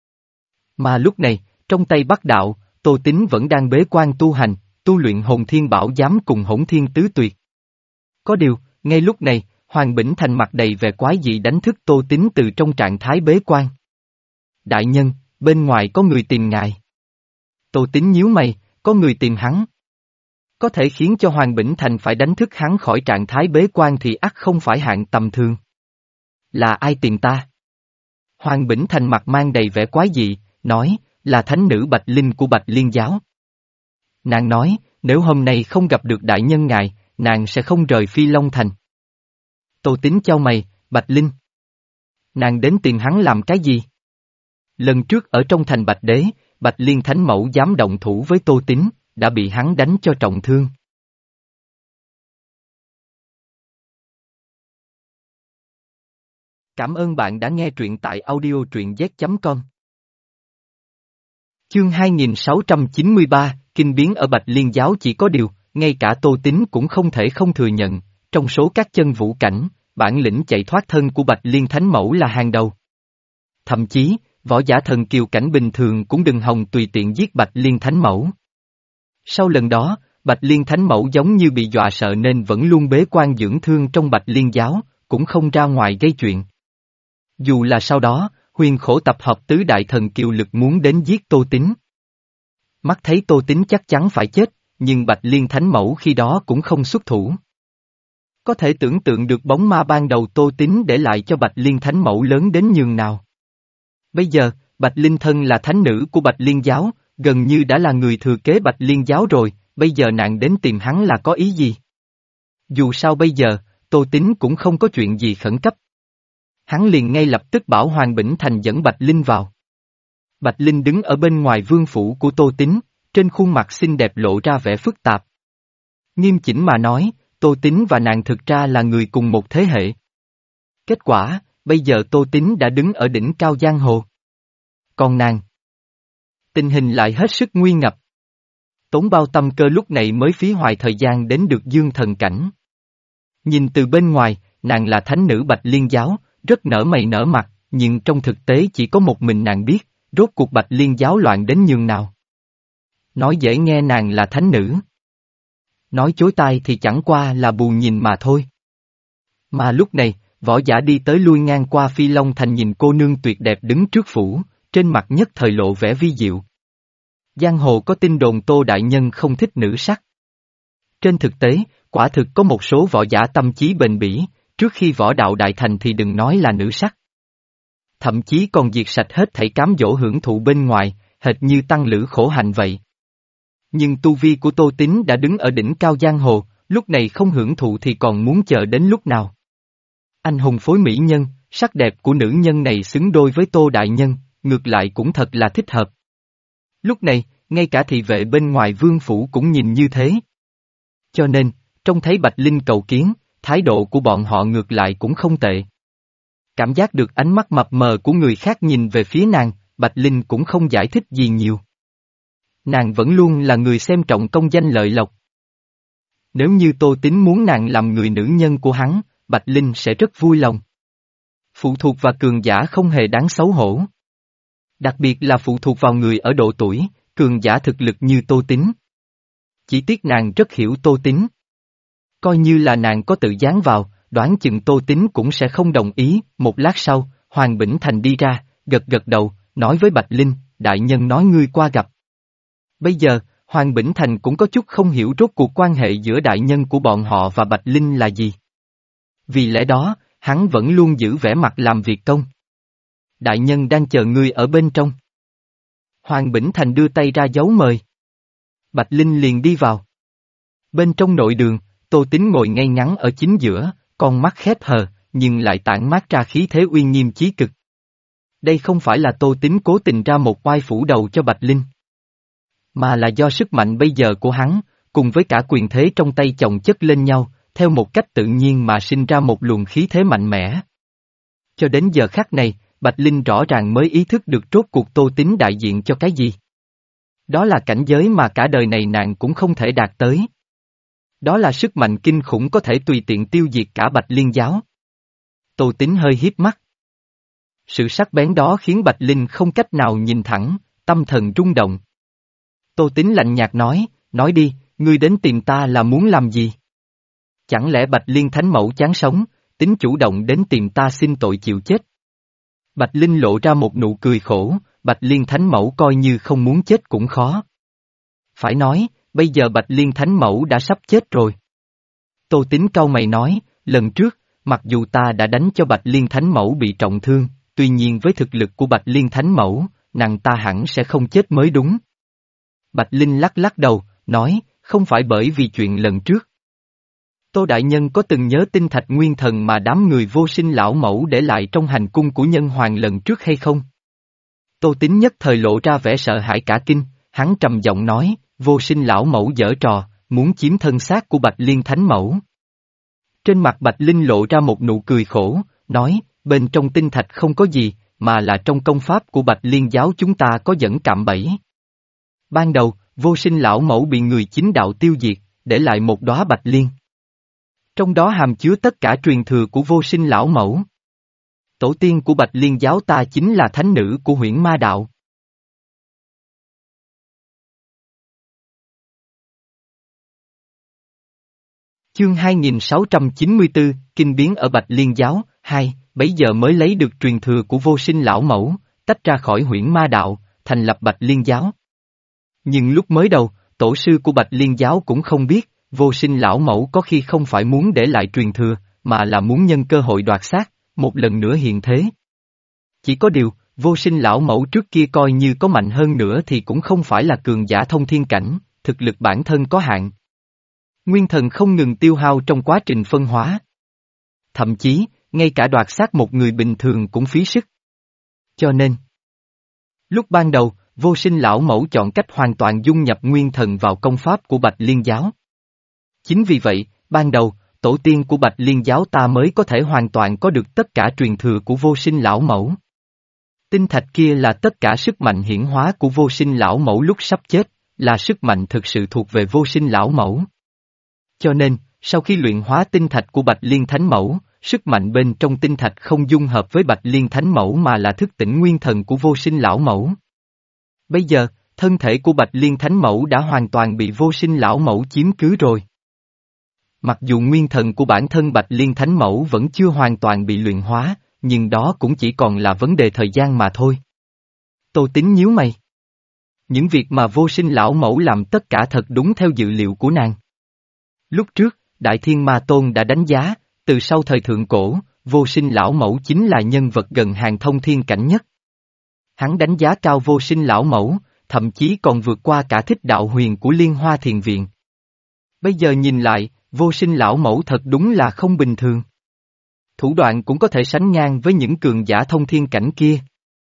Mà lúc này, trong Tây Bắc đạo, Tô Tín vẫn đang bế quan tu hành, tu luyện hồn thiên bảo giám cùng hỗn thiên tứ tuyệt. Có điều, ngay lúc này, Hoàng Bỉnh Thành mặt đầy vẻ quái dị đánh thức Tô Tín từ trong trạng thái bế quan. Đại nhân, bên ngoài có người tìm ngài. Tô Tín nhíu mày, có người tìm hắn. Có thể khiến cho Hoàng Bỉnh Thành phải đánh thức hắn khỏi trạng thái bế quan thì ắt không phải hạng tầm thường. Là ai tìm ta? Hoàng Bỉnh Thành mặt mang đầy vẻ quái dị, nói, là thánh nữ Bạch Linh của Bạch Liên giáo. Nàng nói, nếu hôm nay không gặp được đại nhân ngài, nàng sẽ không rời Phi Long Thành. Tô Tín chau mày, Bạch Linh. Nàng đến tìm hắn làm cái gì? Lần trước ở trong thành Bạch Đế, Bạch Liên Thánh Mẫu dám động thủ với Tô Tín, đã bị hắn đánh cho trọng thương. Cảm ơn bạn đã nghe truyện tại audio truyện z chấm com. Chương hai nghìn sáu trăm chín mươi ba, kinh biến ở Bạch Liên giáo chỉ có điều, ngay cả Tô Tín cũng không thể không thừa nhận, trong số các chân vũ cảnh, bản lĩnh chạy thoát thân của Bạch Liên Thánh Mẫu là hàng đầu. Thậm chí, võ giả thần kiều cảnh bình thường cũng đừng hòng tùy tiện giết Bạch Liên Thánh Mẫu. Sau lần đó, Bạch Liên Thánh Mẫu giống như bị dọa sợ nên vẫn luôn bế quan dưỡng thương trong Bạch Liên giáo, cũng không ra ngoài gây chuyện. Dù là sau đó, Huyền Khổ tập hợp tứ đại thần kiều lực muốn đến giết Tô Tín. Mắt thấy Tô Tín chắc chắn phải chết, nhưng Bạch Liên Thánh Mẫu khi đó cũng không xuất thủ. Có thể tưởng tượng được bóng ma ban đầu Tô Tín để lại cho Bạch Liên Thánh Mẫu lớn đến nhường nào. Bây giờ, Bạch Linh thân là thánh nữ của Bạch Liên giáo, gần như đã là người thừa kế Bạch Liên giáo rồi, bây giờ nàng đến tìm hắn là có ý gì? Dù sao bây giờ, Tô Tín cũng không có chuyện gì khẩn cấp. Hắn liền ngay lập tức bảo Hoàng Bỉnh Thành dẫn Bạch Linh vào. Bạch Linh đứng ở bên ngoài vương phủ của Tô Tín, trên khuôn mặt xinh đẹp lộ ra vẻ phức tạp. Nghiêm chỉnh mà nói, Tô Tín và nàng thực ra là người cùng một thế hệ. Kết quả, bây giờ Tô Tín đã đứng ở đỉnh cao giang hồ. Còn nàng, tình hình lại hết sức nguy ngập. Tốn bao tâm cơ lúc này mới phí hoài thời gian đến được dương thần cảnh. Nhìn từ bên ngoài, nàng là thánh nữ Bạch Liên giáo, rất nở mày nở mặt, nhưng trong thực tế chỉ có một mình nàng biết, rốt cuộc Bạch Liên giáo loạn đến nhường nào. Nói dễ nghe nàng là thánh nữ. Nói chối tai thì chẳng qua là bù nhìn mà thôi. Mà lúc này, võ giả đi tới lui ngang qua Phi Long Thành nhìn cô nương tuyệt đẹp đứng trước phủ, trên mặt nhất thời lộ vẻ vi diệu. Giang hồ có tin đồn Tô đại nhân không thích nữ sắc. Trên thực tế, quả thực có một số võ giả tâm trí bền bỉ, trước khi võ đạo đại thành thì đừng nói là nữ sắc. Thậm chí còn diệt sạch hết thảy cám dỗ hưởng thụ bên ngoài, hệt như tăng lữ khổ hạnh vậy. Nhưng tu vi của Tô Tín đã đứng ở đỉnh cao giang hồ, lúc này không hưởng thụ thì còn muốn chờ đến lúc nào. Anh hùng phối mỹ nhân, sắc đẹp của nữ nhân này xứng đôi với Tô đại nhân, ngược lại cũng thật là thích hợp. Lúc này, ngay cả thị vệ bên ngoài vương phủ cũng nhìn như thế. Cho nên, trông thấy Bạch Linh cầu kiến, thái độ của bọn họ ngược lại cũng không tệ. Cảm giác được ánh mắt mập mờ của người khác nhìn về phía nàng, Bạch Linh cũng không giải thích gì nhiều. Nàng vẫn luôn là người xem trọng công danh lợi lộc. Nếu như Tô Tín muốn nàng làm người nữ nhân của hắn, Bạch Linh sẽ rất vui lòng. Phụ thuộc và cường giả không hề đáng xấu hổ. Đặc biệt là phụ thuộc vào người ở độ tuổi, cường giả thực lực như Tô Tín. Chỉ tiếc nàng rất hiểu Tô Tín. Coi như là nàng có tự dán vào, đoán chừng Tô Tín cũng sẽ không đồng ý. Một lát sau, Hoàng Bỉnh Thành đi ra, gật gật đầu, nói với Bạch Linh, đại nhân nói ngươi qua gặp. Bây giờ, Hoàng Bỉnh Thành cũng có chút không hiểu rốt cuộc quan hệ giữa đại nhân của bọn họ và Bạch Linh là gì. Vì lẽ đó, hắn vẫn luôn giữ vẻ mặt làm việc công. Đại nhân đang chờ ngươi ở bên trong. Hoàng Bỉnh Thành đưa tay ra dấu mời. Bạch Linh liền đi vào. Bên trong nội đường, Tô Tín ngồi ngay ngắn ở chính giữa, con mắt khép hờ, nhưng lại tản mát ra khí thế uy nghiêm chí cực. Đây không phải là Tô Tín cố tình ra một oai phủ đầu cho Bạch Linh, mà là do sức mạnh bây giờ của hắn, cùng với cả quyền thế trong tay chồng chất lên nhau, theo một cách tự nhiên mà sinh ra một luồng khí thế mạnh mẽ. Cho đến giờ khắc này, Bạch Linh rõ ràng mới ý thức được rốt cuộc Tô Tín đại diện cho cái gì. Đó là cảnh giới mà cả đời này nàng cũng không thể đạt tới. Đó là sức mạnh kinh khủng có thể tùy tiện tiêu diệt cả Bạch Liên giáo. Tô Tín hơi hiếp mắt. Sự sắc bén đó khiến Bạch Linh không cách nào nhìn thẳng, tâm thần rung động. Tô Tín lạnh nhạt nói, nói đi, ngươi đến tìm ta là muốn làm gì? Chẳng lẽ Bạch Liên Thánh Mẫu chán sống, tính chủ động đến tìm ta xin tội chịu chết? Bạch Linh lộ ra một nụ cười khổ, Bạch Liên Thánh Mẫu coi như không muốn chết cũng khó. Phải nói, bây giờ Bạch Liên Thánh Mẫu đã sắp chết rồi. Tô Tín cau mày nói, lần trước, mặc dù ta đã đánh cho Bạch Liên Thánh Mẫu bị trọng thương, tuy nhiên với thực lực của Bạch Liên Thánh Mẫu, nàng ta hẳn sẽ không chết mới đúng. Bạch Linh lắc lắc đầu, nói, không phải bởi vì chuyện lần trước. Tô Đại Nhân có từng nhớ tinh thạch nguyên thần mà đám người vô sinh lão mẫu để lại trong hành cung của nhân hoàng lần trước hay không? Tô Tín nhất thời lộ ra vẻ sợ hãi cả kinh, hắn trầm giọng nói, vô sinh lão mẫu giở trò, muốn chiếm thân xác của Bạch Liên Thánh Mẫu. Trên mặt Bạch Linh lộ ra một nụ cười khổ, nói, bên trong tinh thạch không có gì, mà là trong công pháp của Bạch Liên giáo chúng ta có dẫn cạm bẫy. Ban đầu, vô sinh lão mẫu bị người chính đạo tiêu diệt, để lại một đóa bạch liên. Trong đó hàm chứa tất cả truyền thừa của vô sinh lão mẫu. Tổ tiên của Bạch Liên giáo ta chính là thánh nữ của Huyễn Ma đạo. Chương hai nghìn sáu trăm chín mươi tư, Kinh biến ở Bạch Liên giáo, hai, bấy giờ mới lấy được truyền thừa của vô sinh lão mẫu, tách ra khỏi Huyễn Ma đạo, thành lập Bạch Liên giáo. Nhưng lúc mới đầu, tổ sư của Bạch Liên giáo cũng không biết, vô sinh lão mẫu có khi không phải muốn để lại truyền thừa, mà là muốn nhân cơ hội đoạt xác, một lần nữa hiện thế. Chỉ có điều, vô sinh lão mẫu trước kia coi như có mạnh hơn nữa thì cũng không phải là cường giả thông thiên cảnh, thực lực bản thân có hạn. Nguyên thần không ngừng tiêu hao trong quá trình phân hóa. Thậm chí, ngay cả đoạt xác một người bình thường cũng phí sức. Cho nên, lúc ban đầu, vô sinh lão mẫu chọn cách hoàn toàn dung nhập nguyên thần vào công pháp của Bạch Liên giáo. Chính vì vậy, ban đầu, tổ tiên của Bạch Liên giáo ta mới có thể hoàn toàn có được tất cả truyền thừa của vô sinh lão mẫu. Tinh thạch kia là tất cả sức mạnh hiển hóa của vô sinh lão mẫu lúc sắp chết, là sức mạnh thực sự thuộc về vô sinh lão mẫu. Cho nên, sau khi luyện hóa tinh thạch của Bạch Liên Thánh Mẫu, sức mạnh bên trong tinh thạch không dung hợp với Bạch Liên Thánh Mẫu mà là thức tỉnh nguyên thần của vô sinh lão mẫu. Bây giờ, thân thể của Bạch Liên Thánh Mẫu đã hoàn toàn bị vô sinh lão mẫu chiếm cứ rồi. Mặc dù nguyên thần của bản thân Bạch Liên Thánh Mẫu vẫn chưa hoàn toàn bị luyện hóa, nhưng đó cũng chỉ còn là vấn đề thời gian mà thôi. Tô Tín nhíu mày. Những việc mà vô sinh lão mẫu làm tất cả thật đúng theo dự liệu của nàng. Lúc trước, Đại Thiên Ma Tôn đã đánh giá, từ sau thời thượng cổ, vô sinh lão mẫu chính là nhân vật gần hàng thông thiên cảnh nhất. Hắn đánh giá cao vô sinh lão mẫu, thậm chí còn vượt qua cả Thích Đạo Huyền của Liên Hoa Thiền Viện. Bây giờ nhìn lại, vô sinh lão mẫu thật đúng là không bình thường. Thủ đoạn cũng có thể sánh ngang với những cường giả thông thiên cảnh kia.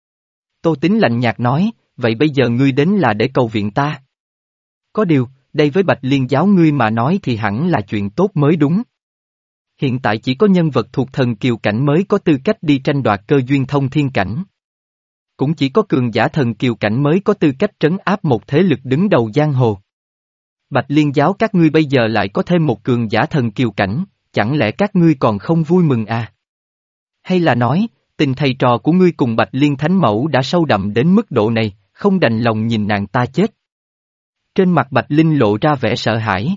Tô Tín lạnh nhạt nói, vậy bây giờ ngươi đến là để cầu viện ta. Có điều, đây với Bạch Liên giáo ngươi mà nói thì hẳn là chuyện tốt mới đúng. Hiện tại chỉ có nhân vật thuộc thần kiều cảnh mới có tư cách đi tranh đoạt cơ duyên thông thiên cảnh. Cũng chỉ có cường giả thần kiều cảnh mới có tư cách trấn áp một thế lực đứng đầu giang hồ. Bạch Liên giáo các ngươi bây giờ lại có thêm một cường giả thần kiều cảnh, chẳng lẽ các ngươi còn không vui mừng à? Hay là nói, tình thầy trò của ngươi cùng Bạch Liên Thánh Mẫu đã sâu đậm đến mức độ này, không đành lòng nhìn nàng ta chết? Trên mặt Bạch Linh lộ ra vẻ sợ hãi.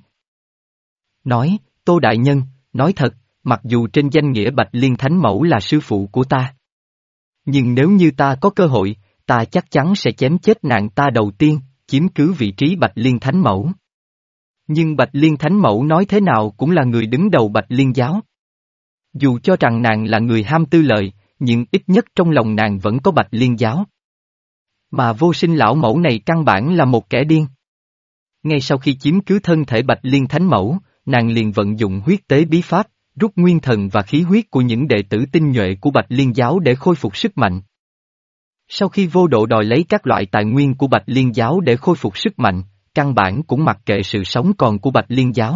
Nói, Tô Đại Nhân, nói thật, mặc dù trên danh nghĩa Bạch Liên Thánh Mẫu là sư phụ của ta. Nhưng nếu như ta có cơ hội, ta chắc chắn sẽ chém chết nàng ta đầu tiên, chiếm cứ vị trí Bạch Liên Thánh Mẫu. Nhưng Bạch Liên Thánh Mẫu nói thế nào cũng là người đứng đầu Bạch Liên giáo. Dù cho rằng nàng là người ham tư lợi, nhưng ít nhất trong lòng nàng vẫn có Bạch Liên giáo. Mà Vô Sinh lão mẫu này căn bản là một kẻ điên. Ngay sau khi chiếm cứ thân thể Bạch Liên Thánh Mẫu, nàng liền vận dụng huyết tế bí pháp, rút nguyên thần và khí huyết của những đệ tử tinh nhuệ của Bạch Liên giáo để khôi phục sức mạnh. Sau khi vô độ đòi lấy các loại tài nguyên của Bạch Liên giáo để khôi phục sức mạnh, căn bản cũng mặc kệ sự sống còn của Bạch Liên giáo.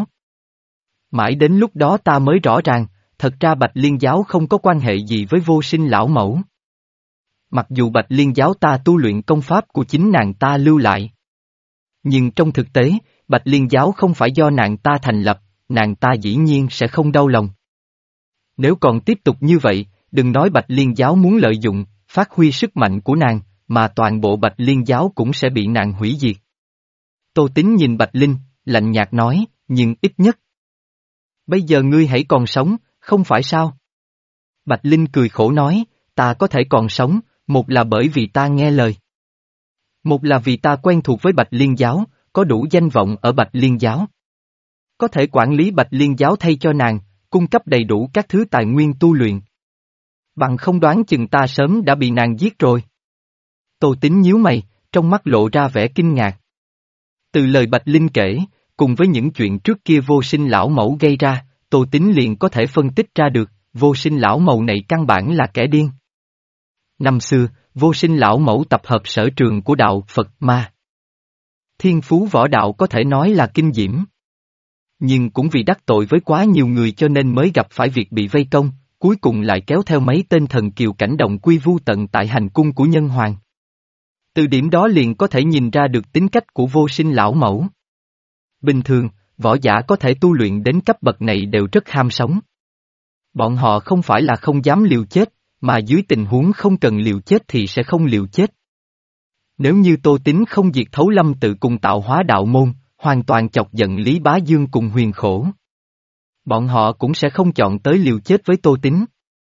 Mãi đến lúc đó ta mới rõ ràng, thật ra Bạch Liên giáo không có quan hệ gì với Vô Sinh lão mẫu. Mặc dù Bạch Liên giáo ta tu luyện công pháp của chính nàng ta lưu lại. Nhưng trong thực tế, Bạch Liên giáo không phải do nàng ta thành lập, nàng ta dĩ nhiên sẽ không đau lòng. Nếu còn tiếp tục như vậy, đừng nói Bạch Liên giáo muốn lợi dụng, phát huy sức mạnh của nàng, mà toàn bộ Bạch Liên giáo cũng sẽ bị nàng hủy diệt. Tô Tín nhìn Bạch Linh, lạnh nhạt nói, nhưng ít nhất. Bây giờ ngươi hãy còn sống, không phải sao? Bạch Linh cười khổ nói, ta có thể còn sống, một là bởi vì ta nghe lời. Một là vì ta quen thuộc với Bạch Liên giáo, có đủ danh vọng ở Bạch Liên giáo. Có thể quản lý Bạch Liên giáo thay cho nàng, cung cấp đầy đủ các thứ tài nguyên tu luyện. Bằng không đoán chừng ta sớm đã bị nàng giết rồi. Tô Tín nhíu mày, trong mắt lộ ra vẻ kinh ngạc. Từ lời Bạch Linh kể, cùng với những chuyện trước kia Vô Sinh lão mẫu gây ra, Tô Tín liền có thể phân tích ra được, Vô Sinh lão mẫu này căn bản là kẻ điên. Năm xưa, Vô Sinh lão mẫu tập hợp sở trường của đạo Phật Ma. Thiên phú võ đạo có thể nói là kinh diễm. Nhưng cũng vì đắc tội với quá nhiều người cho nên mới gặp phải việc bị vây công, cuối cùng lại kéo theo mấy tên thần kiều cảnh động quy vu tận tại hành cung của nhân hoàng. Từ điểm đó liền có thể nhìn ra được tính cách của Vô Sinh lão mẫu. Bình thường, võ giả có thể tu luyện đến cấp bậc này đều rất ham sống. Bọn họ không phải là không dám liều chết, mà dưới tình huống không cần liều chết thì sẽ không liều chết. Nếu như Tô Tín không diệt Thấu Lâm tự cùng tạo hóa đạo môn, hoàn toàn chọc giận Lý Bá Dương cùng Huyền Khổ. Bọn họ cũng sẽ không chọn tới liều chết với Tô Tín.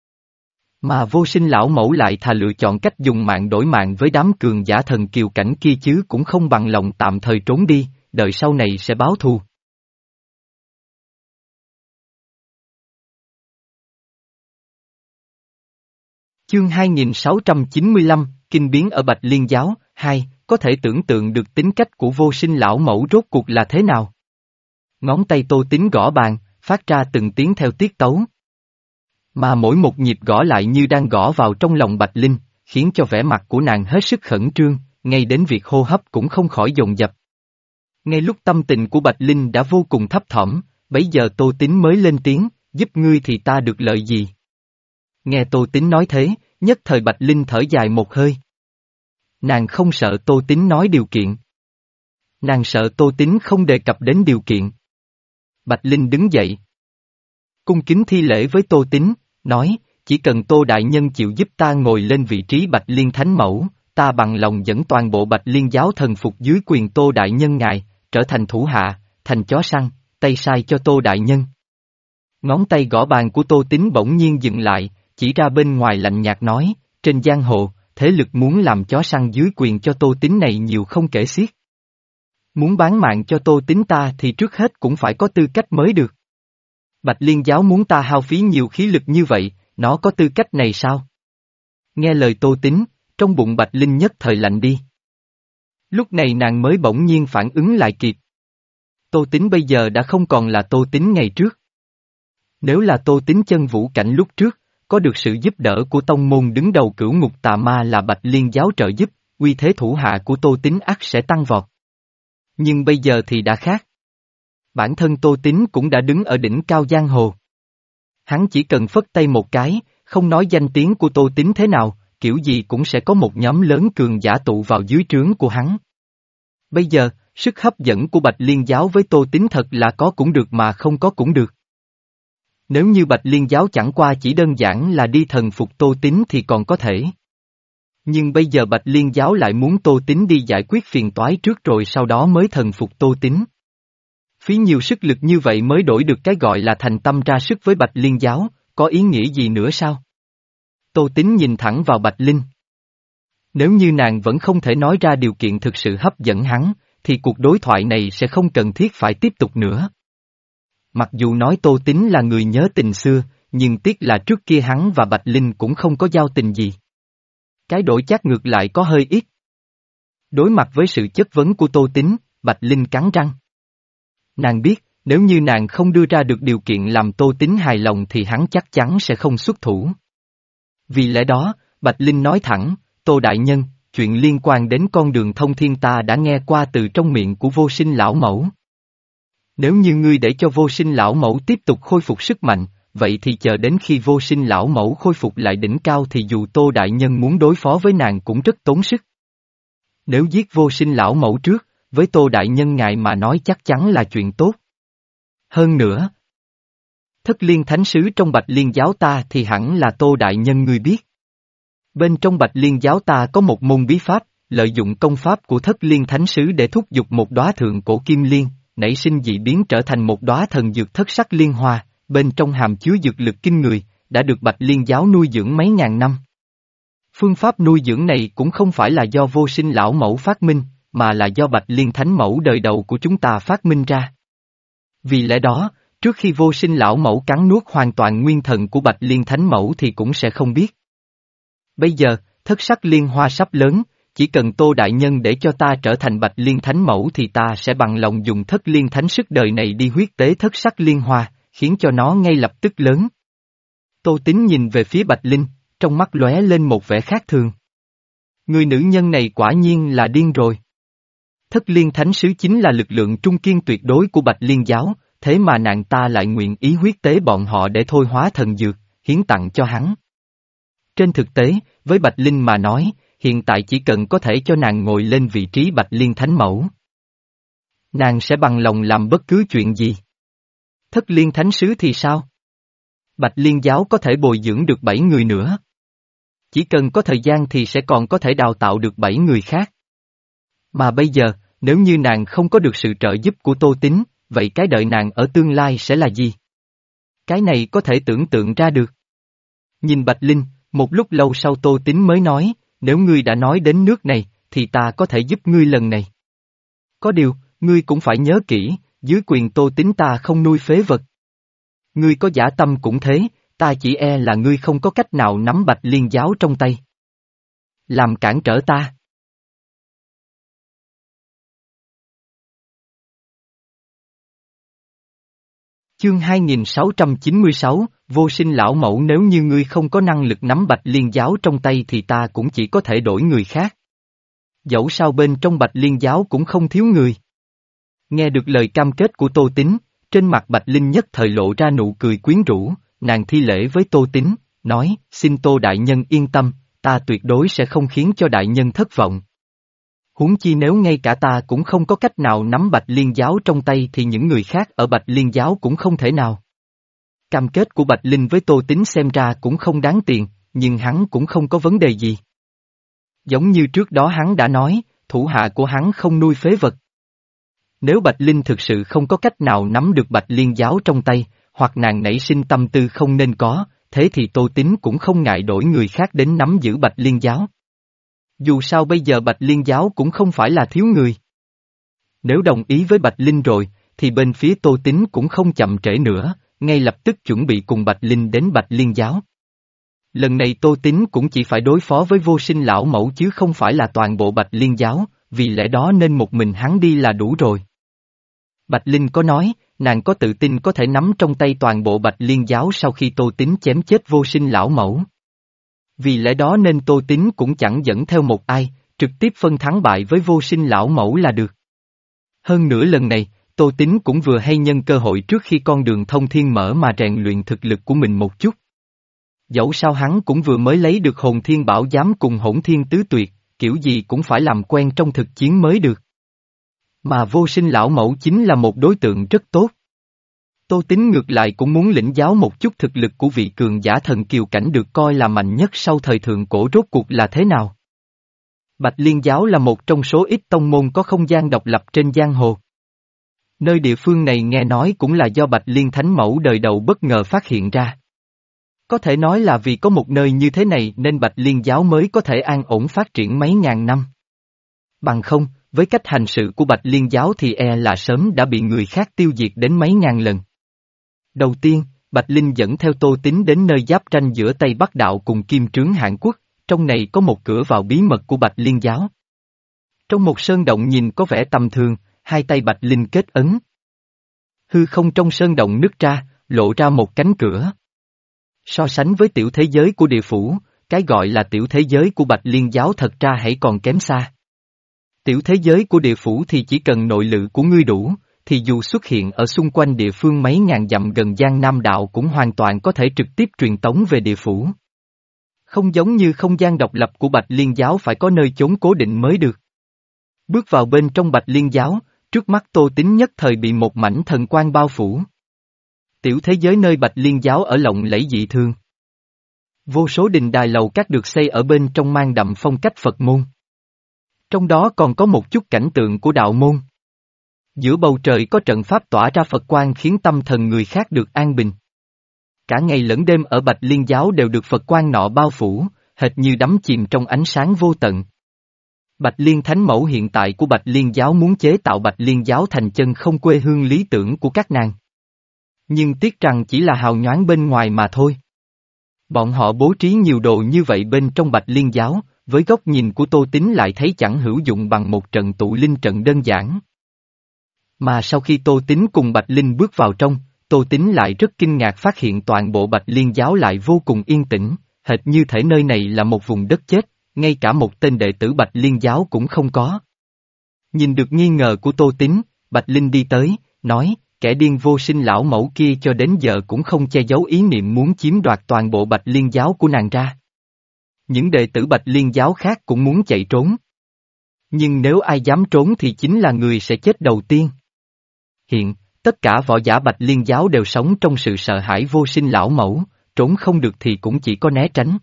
Mà Vô Sinh lão mẫu lại thà lựa chọn cách dùng mạng đổi mạng với đám cường giả thần kiều cảnh kia chứ cũng không bằng lòng tạm thời trốn đi, đợi sau này sẽ báo thù. Chương hai nghìn sáu trăm chín mươi lăm, Kinh biến ở Bạch Liên giáo, hai, có thể tưởng tượng được tính cách của Vô Sinh lão mẫu rốt cuộc là thế nào. Ngón tay Tô Tín gõ bàn, phát ra từng tiếng theo tiết tấu. Mà mỗi một nhịp gõ lại như đang gõ vào trong lòng Bạch Linh, khiến cho vẻ mặt của nàng hết sức khẩn trương, ngay đến việc hô hấp cũng không khỏi dồn dập. Ngay lúc tâm tình của Bạch Linh đã vô cùng thấp thỏm, bấy giờ Tô Tín mới lên tiếng, giúp ngươi thì ta được lợi gì? Nghe Tô Tín nói thế, nhất thời Bạch Linh thở dài một hơi. Nàng không sợ Tô Tín nói điều kiện. Nàng sợ Tô Tín không đề cập đến điều kiện. Bạch Linh đứng dậy. Cung kính thi lễ với Tô Tín, nói, chỉ cần Tô Đại Nhân chịu giúp ta ngồi lên vị trí Bạch Liên Thánh Mẫu, ta bằng lòng dẫn toàn bộ Bạch Liên giáo thần phục dưới quyền Tô Đại Nhân ngài, trở thành thủ hạ, thành chó săn, tay sai cho Tô Đại Nhân. Ngón tay gõ bàn của Tô Tín bỗng nhiên dừng lại, chỉ ra bên ngoài lạnh nhạt nói, trên giang hồ, thế lực muốn làm chó săn dưới quyền cho Tô Tín này nhiều không kể xiết. Muốn bán mạng cho Tô Tín ta thì trước hết cũng phải có tư cách mới được. Bạch Liên giáo muốn ta hao phí nhiều khí lực như vậy, nó có tư cách này sao? Nghe lời Tô Tín, trong bụng Bạch Linh nhất thời lạnh đi. Lúc này nàng mới bỗng nhiên phản ứng lại kịp. Tô Tín bây giờ đã không còn là Tô Tín ngày trước. Nếu là Tô Tín chân vũ cảnh lúc trước, có được sự giúp đỡ của tông môn đứng đầu cửu ngục tà ma là Bạch Liên giáo trợ giúp, uy thế thủ hạ của Tô Tín ắt sẽ tăng vọt. Nhưng bây giờ thì đã khác. Bản thân Tô Tín cũng đã đứng ở đỉnh cao giang hồ. Hắn chỉ cần phất tay một cái, không nói danh tiếng của Tô Tín thế nào, kiểu gì cũng sẽ có một nhóm lớn cường giả tụ vào dưới trướng của hắn. Bây giờ, sức hấp dẫn của Bạch Liên giáo với Tô Tín thật là có cũng được mà không có cũng được. Nếu như Bạch Liên giáo chẳng qua chỉ đơn giản là đi thần phục Tô Tín thì còn có thể. Nhưng bây giờ Bạch Liên giáo lại muốn Tô Tín đi giải quyết phiền toái trước rồi sau đó mới thần phục Tô Tín. Phí nhiều sức lực như vậy mới đổi được cái gọi là thành tâm ra sức với Bạch Liên giáo, có ý nghĩa gì nữa sao? Tô Tín nhìn thẳng vào Bạch Linh. Nếu như nàng vẫn không thể nói ra điều kiện thực sự hấp dẫn hắn, thì cuộc đối thoại này sẽ không cần thiết phải tiếp tục nữa. Mặc dù nói Tô Tín là người nhớ tình xưa, nhưng tiếc là trước kia hắn và Bạch Linh cũng không có giao tình gì. Cái đổi chắc ngược lại có hơi ít. Đối mặt với sự chất vấn của Tô Tín, Bạch Linh cắn răng. Nàng biết, nếu như nàng không đưa ra được điều kiện làm Tô Tín hài lòng thì hắn chắc chắn sẽ không xuất thủ. Vì lẽ đó, Bạch Linh nói thẳng, Tô Đại Nhân, chuyện liên quan đến con đường thông thiên ta đã nghe qua từ trong miệng của Vô Sinh lão mẫu. Nếu như ngươi để cho Vô Sinh lão mẫu tiếp tục khôi phục sức mạnh, vậy thì chờ đến khi Vô Sinh lão mẫu khôi phục lại đỉnh cao thì dù Tô Đại Nhân muốn đối phó với nàng cũng rất tốn sức. Nếu giết Vô Sinh lão mẫu trước, với Tô Đại Nhân ngài mà nói chắc chắn là chuyện tốt. Hơn nữa, Thất Liên Thánh Sứ trong Bạch Liên giáo ta thì hẳn là Tô Đại Nhân ngươi biết. Bên trong Bạch Liên giáo ta có một môn bí pháp, lợi dụng công pháp của Thất Liên Thánh Sứ để thúc giục một đóa thượng cổ kim liên, nảy sinh dị biến trở thành một đóa thần dược thất sắc liên hoa, bên trong hàm chứa dược lực kinh người, đã được Bạch Liên giáo nuôi dưỡng mấy ngàn năm. Phương pháp nuôi dưỡng này cũng không phải là do Vô Sinh lão mẫu phát minh, mà là do Bạch Liên Thánh mẫu đời đầu của chúng ta phát minh ra. Vì lẽ đó, trước khi Vô Sinh lão mẫu cắn nuốt hoàn toàn nguyên thần của Bạch Liên Thánh mẫu thì cũng sẽ không biết. Bây giờ, thất sắc liên hoa sắp lớn, chỉ cần Tô Đại Nhân để cho ta trở thành Bạch Liên Thánh mẫu thì ta sẽ bằng lòng dùng Thất Liên Thánh sức đời này đi huyết tế thất sắc liên hoa, khiến cho nó ngay lập tức lớn. Tô Tín nhìn về phía Bạch Linh, trong mắt lóe lên một vẻ khác thường. Người nữ nhân này quả nhiên là điên rồi. Thất Liên Thánh Sứ chính là lực lượng trung kiên tuyệt đối của Bạch Liên giáo, thế mà nàng ta lại nguyện ý huyết tế bọn họ để thôi hóa thần dược, hiến tặng cho hắn. Trên thực tế, với Bạch Linh mà nói, hiện tại chỉ cần có thể cho nàng ngồi lên vị trí Bạch Liên Thánh mẫu, nàng sẽ bằng lòng làm bất cứ chuyện gì. Thất Liên Thánh Sứ thì sao? Bạch Liên giáo có thể bồi dưỡng được bảy người nữa. Chỉ cần có thời gian thì sẽ còn có thể đào tạo được bảy người khác. Mà bây giờ, nếu như nàng không có được sự trợ giúp của Tô Tín, vậy cái đợi nàng ở tương lai sẽ là gì? Cái này có thể tưởng tượng ra được. Nhìn Bạch Linh, một lúc lâu sau Tô Tín mới nói, nếu ngươi đã nói đến nước này, thì ta có thể giúp ngươi lần này. Có điều, ngươi cũng phải nhớ kỹ, dưới quyền Tô Tín ta không nuôi phế vật. Ngươi có dã tâm cũng thế, ta chỉ e là ngươi không có cách nào nắm Bạch Liên giáo trong tay. Làm cản trở ta. Chương hai nghìn sáu trăm chín mươi sáu, Vô Sinh lão mẫu nếu như ngươi không có năng lực nắm Bạch Liên giáo trong tay thì ta cũng chỉ có thể đổi người khác. Dẫu sao bên trong Bạch Liên giáo cũng không thiếu người. Nghe được lời cam kết của Tô Tín, trên mặt Bạch Linh nhất thời lộ ra nụ cười quyến rũ, nàng thi lễ với Tô Tín, nói, xin Tô Đại Nhân yên tâm, ta tuyệt đối sẽ không khiến cho Đại Nhân thất vọng. Huống chi nếu ngay cả ta cũng không có cách nào nắm Bạch Liên giáo trong tay thì những người khác ở Bạch Liên giáo cũng không thể nào. Cam kết của Bạch Linh với Tô Tín xem ra cũng không đáng tiền, nhưng hắn cũng không có vấn đề gì. Giống như trước đó hắn đã nói, thủ hạ của hắn không nuôi phế vật. Nếu Bạch Linh thực sự không có cách nào nắm được Bạch Liên giáo trong tay, hoặc nàng nảy sinh tâm tư không nên có, thế thì Tô Tín cũng không ngại đổi người khác đến nắm giữ Bạch Liên giáo. Dù sao bây giờ Bạch Liên giáo cũng không phải là thiếu người. Nếu đồng ý với Bạch Linh rồi, thì bên phía Tô Tín cũng không chậm trễ nữa, ngay lập tức chuẩn bị cùng Bạch Linh đến Bạch Liên giáo. Lần này Tô Tín cũng chỉ phải đối phó với Vô Sinh lão mẫu chứ không phải là toàn bộ Bạch Liên giáo, vì lẽ đó nên một mình hắn đi là đủ rồi. Bạch Linh có nói, nàng có tự tin có thể nắm trong tay toàn bộ Bạch Liên giáo sau khi Tô Tín chém chết Vô Sinh lão mẫu. Vì lẽ đó nên Tô Tín cũng chẳng dẫn theo một ai, trực tiếp phân thắng bại với Vô Sinh lão mẫu là được. Hơn nữa lần này, Tô Tín cũng vừa hay nhân cơ hội trước khi con đường thông thiên mở mà rèn luyện thực lực của mình một chút. Dẫu sao hắn cũng vừa mới lấy được hồn thiên bảo giám cùng hỗn thiên tứ tuyệt, kiểu gì cũng phải làm quen trong thực chiến mới được. Mà Vô Sinh lão mẫu chính là một đối tượng rất tốt. Tô Tín ngược lại cũng muốn lĩnh giáo một chút thực lực của vị cường giả thần kiều cảnh được coi là mạnh nhất sau thời thượng cổ rốt cuộc là thế nào. Bạch Liên giáo là một trong số ít tông môn có không gian độc lập trên giang hồ. Nơi địa phương này nghe nói cũng là do Bạch Liên Thánh Mẫu đời đầu bất ngờ phát hiện ra. Có thể nói là vì có một nơi như thế này nên Bạch Liên giáo mới có thể an ổn phát triển mấy ngàn năm. Bằng không, với cách hành sự của Bạch Liên giáo thì e là sớm đã bị người khác tiêu diệt đến mấy ngàn lần. Đầu tiên, Bạch Linh dẫn theo Tô Tín đến nơi giáp ranh giữa Tây Bắc Đạo cùng Kim Trướng Hàn Quốc, trong này có một cửa vào bí mật của Bạch Liên giáo. Trong một sơn động nhìn có vẻ tầm thường, hai tay Bạch Linh kết ấn. Hư không trong sơn động nứt ra, lộ ra một cánh cửa. So sánh với tiểu thế giới của địa phủ, cái gọi là tiểu thế giới của Bạch Liên giáo thật ra hãy còn kém xa. Tiểu thế giới của địa phủ thì chỉ cần nội lực của ngươi đủ, thì dù xuất hiện ở xung quanh địa phương mấy ngàn dặm gần Giang Nam Đạo cũng hoàn toàn có thể trực tiếp truyền tống về địa phủ. Không giống như không gian độc lập của Bạch Liên giáo phải có nơi chốn cố định mới được. Bước vào bên trong Bạch Liên giáo, trước mắt Tô Tín nhất thời bị một mảnh thần quang bao phủ. Tiểu thế giới nơi Bạch Liên giáo ở lộng lẫy dị thường. Vô số đình đài lầu các được xây ở bên trong mang đậm phong cách Phật môn. Trong đó còn có một chút cảnh tượng của đạo môn. Giữa bầu trời có trận pháp tỏa ra Phật quang khiến tâm thần người khác được an bình. Cả ngày lẫn đêm ở Bạch Liên giáo đều được Phật quang nọ bao phủ, hệt như đắm chìm trong ánh sáng vô tận. Bạch Liên Thánh Mẫu hiện tại của Bạch Liên giáo muốn chế tạo Bạch Liên giáo thành chân không quê hương lý tưởng của các nàng. Nhưng tiếc rằng chỉ là hào nhoáng bên ngoài mà thôi. Bọn họ bố trí nhiều đồ như vậy bên trong Bạch Liên giáo, với góc nhìn của Tô Tín lại thấy chẳng hữu dụng bằng một trận tụ linh trận đơn giản. Mà sau khi Tô Tín cùng Bạch Linh bước vào trong, Tô Tín lại rất kinh ngạc phát hiện toàn bộ Bạch Liên giáo lại vô cùng yên tĩnh, hệt như thể nơi này là một vùng đất chết, ngay cả một tên đệ tử Bạch Liên giáo cũng không có. Nhìn được nghi ngờ của Tô Tín, Bạch Linh đi tới, nói, kẻ điên vô sinh lão mẫu kia cho đến giờ cũng không che giấu ý niệm muốn chiếm đoạt toàn bộ Bạch Liên giáo của nàng ra. Những đệ tử Bạch Liên giáo khác cũng muốn chạy trốn. Nhưng nếu ai dám trốn thì chính là người sẽ chết đầu tiên. Hiện, tất cả võ giả Bạch Liên giáo đều sống trong sự sợ hãi vô sinh lão mẫu, trốn không được thì cũng chỉ có né tránh.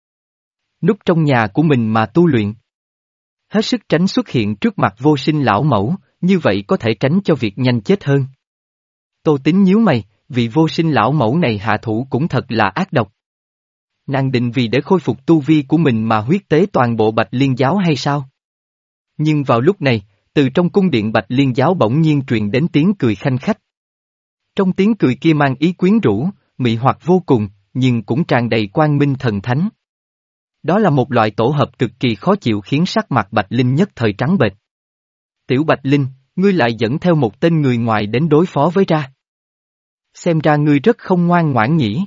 Núp trong nhà của mình mà tu luyện. Hết sức tránh xuất hiện trước mặt vô sinh lão mẫu, như vậy có thể tránh cho việc nhanh chết hơn. Tô Tín nhíu mày, vì vô sinh lão mẫu này hạ thủ cũng thật là ác độc. Nàng định vì để khôi phục tu vi của mình mà huyết tế toàn bộ Bạch Liên giáo hay sao? Nhưng vào lúc này, từ trong cung điện Bạch Liên giáo bỗng nhiên truyền đến tiếng cười khanh khách. Trong tiếng cười kia mang ý quyến rũ, mị hoặc vô cùng, nhưng cũng tràn đầy quang minh thần thánh. Đó là một loại tổ hợp cực kỳ khó chịu khiến sắc mặt Bạch Linh nhất thời trắng bệch. Tiểu Bạch Linh, ngươi lại dẫn theo một tên người ngoài đến đối phó với ra. Xem ra ngươi rất không ngoan ngoãn nhỉ.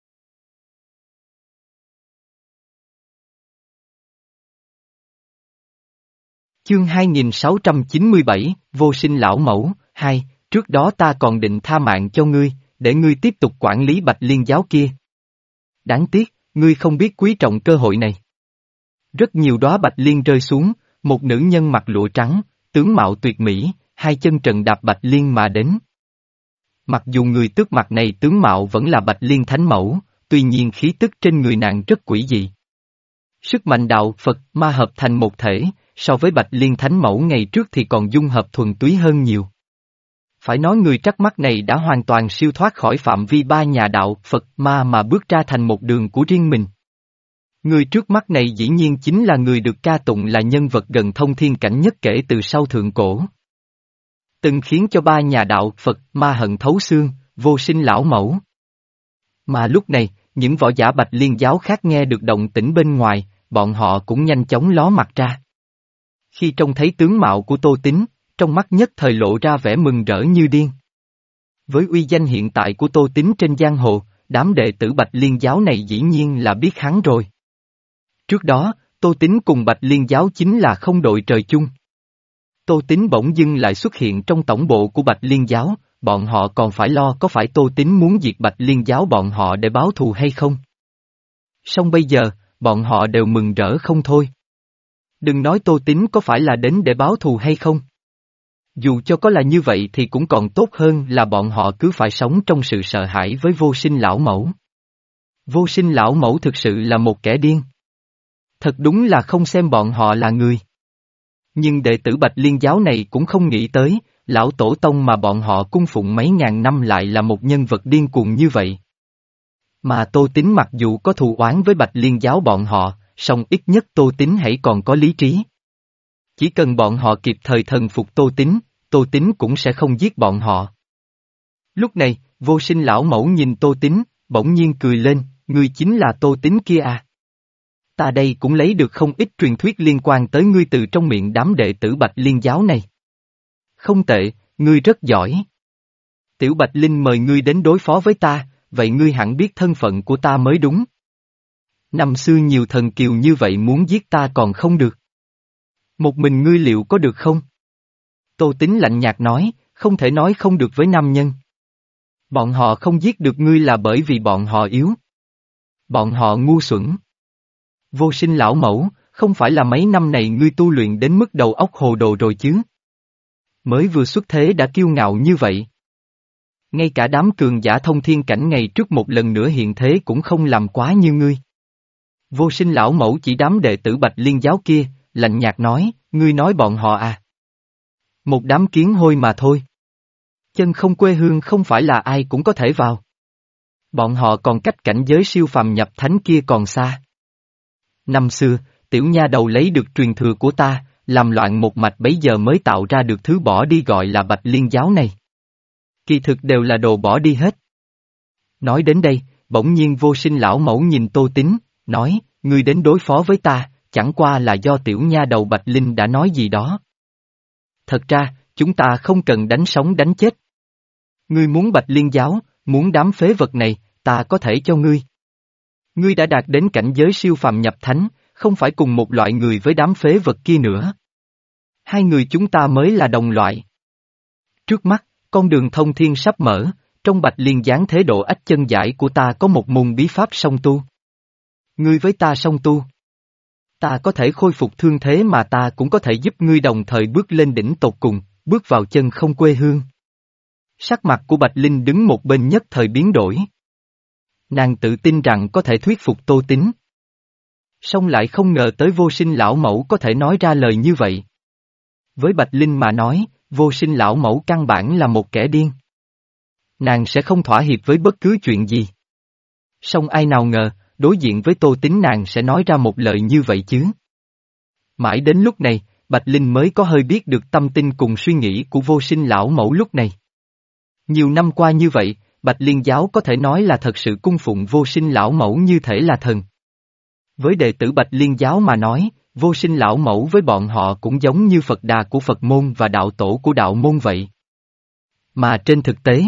Chương hai nghìn sáu trăm chín mươi bảy, Vô sinh lão mẫu, hai, trước đó ta còn định tha mạng cho ngươi, để ngươi tiếp tục quản lý Bạch Liên giáo kia. Đáng tiếc, ngươi không biết quý trọng cơ hội này. Rất nhiều đóa bạch liên rơi xuống, một nữ nhân mặc lụa trắng, tướng mạo tuyệt mỹ, hai chân trần đạp bạch liên mà đến. Mặc dù người tước mặt này tướng mạo vẫn là Bạch Liên Thánh Mẫu, tuy nhiên khí tức trên người nàng rất quỷ dị. Sức mạnh đạo Phật ma hợp thành một thể, so với Bạch Liên Thánh Mẫu ngày trước thì còn dung hợp thuần túy hơn nhiều. Phải nói người trắc mắt này đã hoàn toàn siêu thoát khỏi phạm vi ba nhà đạo Phật ma mà bước ra thành một đường của riêng mình. Người trước mắt này dĩ nhiên chính là người được ca tụng là nhân vật gần thông thiên cảnh nhất kể từ sau thượng cổ. Từng khiến cho ba nhà đạo Phật ma hận thấu xương, vô sinh lão mẫu. Mà lúc này, những võ giả Bạch Liên giáo khác nghe được động tĩnh bên ngoài, bọn họ cũng nhanh chóng ló mặt ra. Khi trông thấy tướng mạo của Tô Tín, trong mắt nhất thời lộ ra vẻ mừng rỡ như điên. Với uy danh hiện tại của Tô Tín trên giang hồ, đám đệ tử Bạch Liên giáo này dĩ nhiên là biết hắn rồi. Trước đó, Tô Tín cùng Bạch Liên giáo chính là không đội trời chung. Tô Tín bỗng dưng lại xuất hiện trong tổng bộ của Bạch Liên giáo, bọn họ còn phải lo có phải Tô Tín muốn diệt Bạch Liên giáo bọn họ để báo thù hay không. Song bây giờ, bọn họ đều mừng rỡ không thôi. Đừng nói Tô Tín có phải là đến để báo thù hay không. Dù cho có là như vậy thì cũng còn tốt hơn là bọn họ cứ phải sống trong sự sợ hãi với vô sinh lão mẫu. Vô sinh lão mẫu thực sự là một kẻ điên. Thật đúng là không xem bọn họ là người. Nhưng đệ tử Bạch Liên giáo này cũng không nghĩ tới, lão tổ tông mà bọn họ cung phụng mấy ngàn năm lại là một nhân vật điên cuồng như vậy. Mà Tô Tín mặc dù có thù oán với Bạch Liên giáo bọn họ, song ít nhất Tô Tín hãy còn có lý trí. Chỉ cần bọn họ kịp thời thần phục Tô Tín, Tô Tín cũng sẽ không giết bọn họ. Lúc này, vô sinh lão mẫu nhìn Tô Tín, bỗng nhiên cười lên, ngươi chính là Tô Tín kia à? Ta đây cũng lấy được không ít truyền thuyết liên quan tới ngươi từ trong miệng đám đệ tử Bạch Liên giáo này. Không tệ, ngươi rất giỏi. Tiểu Bạch Linh mời ngươi đến đối phó với ta, vậy ngươi hẳn biết thân phận của ta mới đúng. Năm xưa nhiều thần kiều như vậy muốn giết ta còn không được. Một mình ngươi liệu có được không? Tô Tín lạnh nhạt nói, không thể nói không được với nam nhân. Bọn họ không giết được ngươi là bởi vì bọn họ yếu. Bọn họ ngu xuẩn. Vô sinh lão mẫu, không phải là mấy năm này ngươi tu luyện đến mức đầu óc hồ đồ rồi chứ? Mới vừa xuất thế đã kiêu ngạo như vậy. Ngay cả đám cường giả thông thiên cảnh ngày trước một lần nữa hiện thế cũng không làm quá như ngươi. Vô sinh lão mẫu chỉ đám đệ tử Bạch Liên giáo kia, lạnh nhạt nói, ngươi nói bọn họ à? Một đám kiến hôi mà thôi. Chân không quê hương không phải là ai cũng có thể vào. Bọn họ còn cách cảnh giới siêu phàm nhập thánh kia còn xa. Năm xưa, tiểu nha đầu lấy được truyền thừa của ta, làm loạn một mạch bấy giờ mới tạo ra được thứ bỏ đi gọi là Bạch Liên giáo này. Kỳ thực đều là đồ bỏ đi hết. Nói đến đây, bỗng nhiên vô sinh lão mẫu nhìn Tô Tín, nói, ngươi đến đối phó với ta, chẳng qua là do tiểu nha đầu Bạch Linh đã nói gì đó. Thật ra, chúng ta không cần đánh sống đánh chết. Ngươi muốn Bạch Liên giáo, muốn đám phế vật này, ta có thể cho ngươi. Ngươi đã đạt đến cảnh giới siêu phàm nhập thánh, không phải cùng một loại người với đám phế vật kia nữa. Hai người chúng ta mới là đồng loại. Trước mắt, con đường thông thiên sắp mở, trong Bạch Liên giáng thế độ ách chân giải của ta có một môn bí pháp song tu. Ngươi với ta song tu. Ta có thể khôi phục thương thế mà ta cũng có thể giúp ngươi đồng thời bước lên đỉnh tột cùng, bước vào chân không quê hương. Sắc mặt của Bạch Linh đứng một bên nhất thời biến đổi. Nàng tự tin rằng có thể thuyết phục Tô Tín. Song lại không ngờ tới vô sinh lão mẫu có thể nói ra lời như vậy. Với Bạch Linh mà nói, vô sinh lão mẫu căn bản là một kẻ điên. Nàng sẽ không thỏa hiệp với bất cứ chuyện gì. Song ai nào ngờ, đối diện với Tô Tín nàng sẽ nói ra một lời như vậy chứ. Mãi đến lúc này, Bạch Linh mới có hơi biết được tâm tin cùng suy nghĩ của vô sinh lão mẫu lúc này. Nhiều năm qua như vậy, Bạch Liên giáo có thể nói là thật sự cung phụng vô sinh lão mẫu như thể là thần. Với đệ tử Bạch Liên giáo mà nói, vô sinh lão mẫu với bọn họ cũng giống như Phật Đà của Phật môn và đạo tổ của đạo môn vậy. Mà trên thực tế,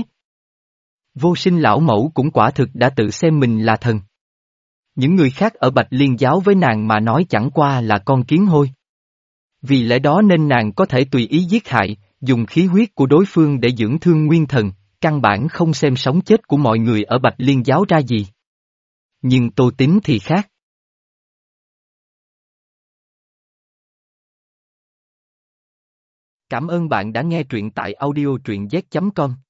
vô sinh lão mẫu cũng quả thực đã tự xem mình là thần. Những người khác ở Bạch Liên giáo với nàng mà nói chẳng qua là con kiến hôi. Vì lẽ đó nên nàng có thể tùy ý giết hại, dùng khí huyết của đối phương để dưỡng thương nguyên thần, căn bản không xem sống chết của mọi người ở Bạch Liên giáo ra gì. Nhưng Tô Tín thì khác. Cảm ơn bạn đã nghe truyện tại audio truyện z chấm com.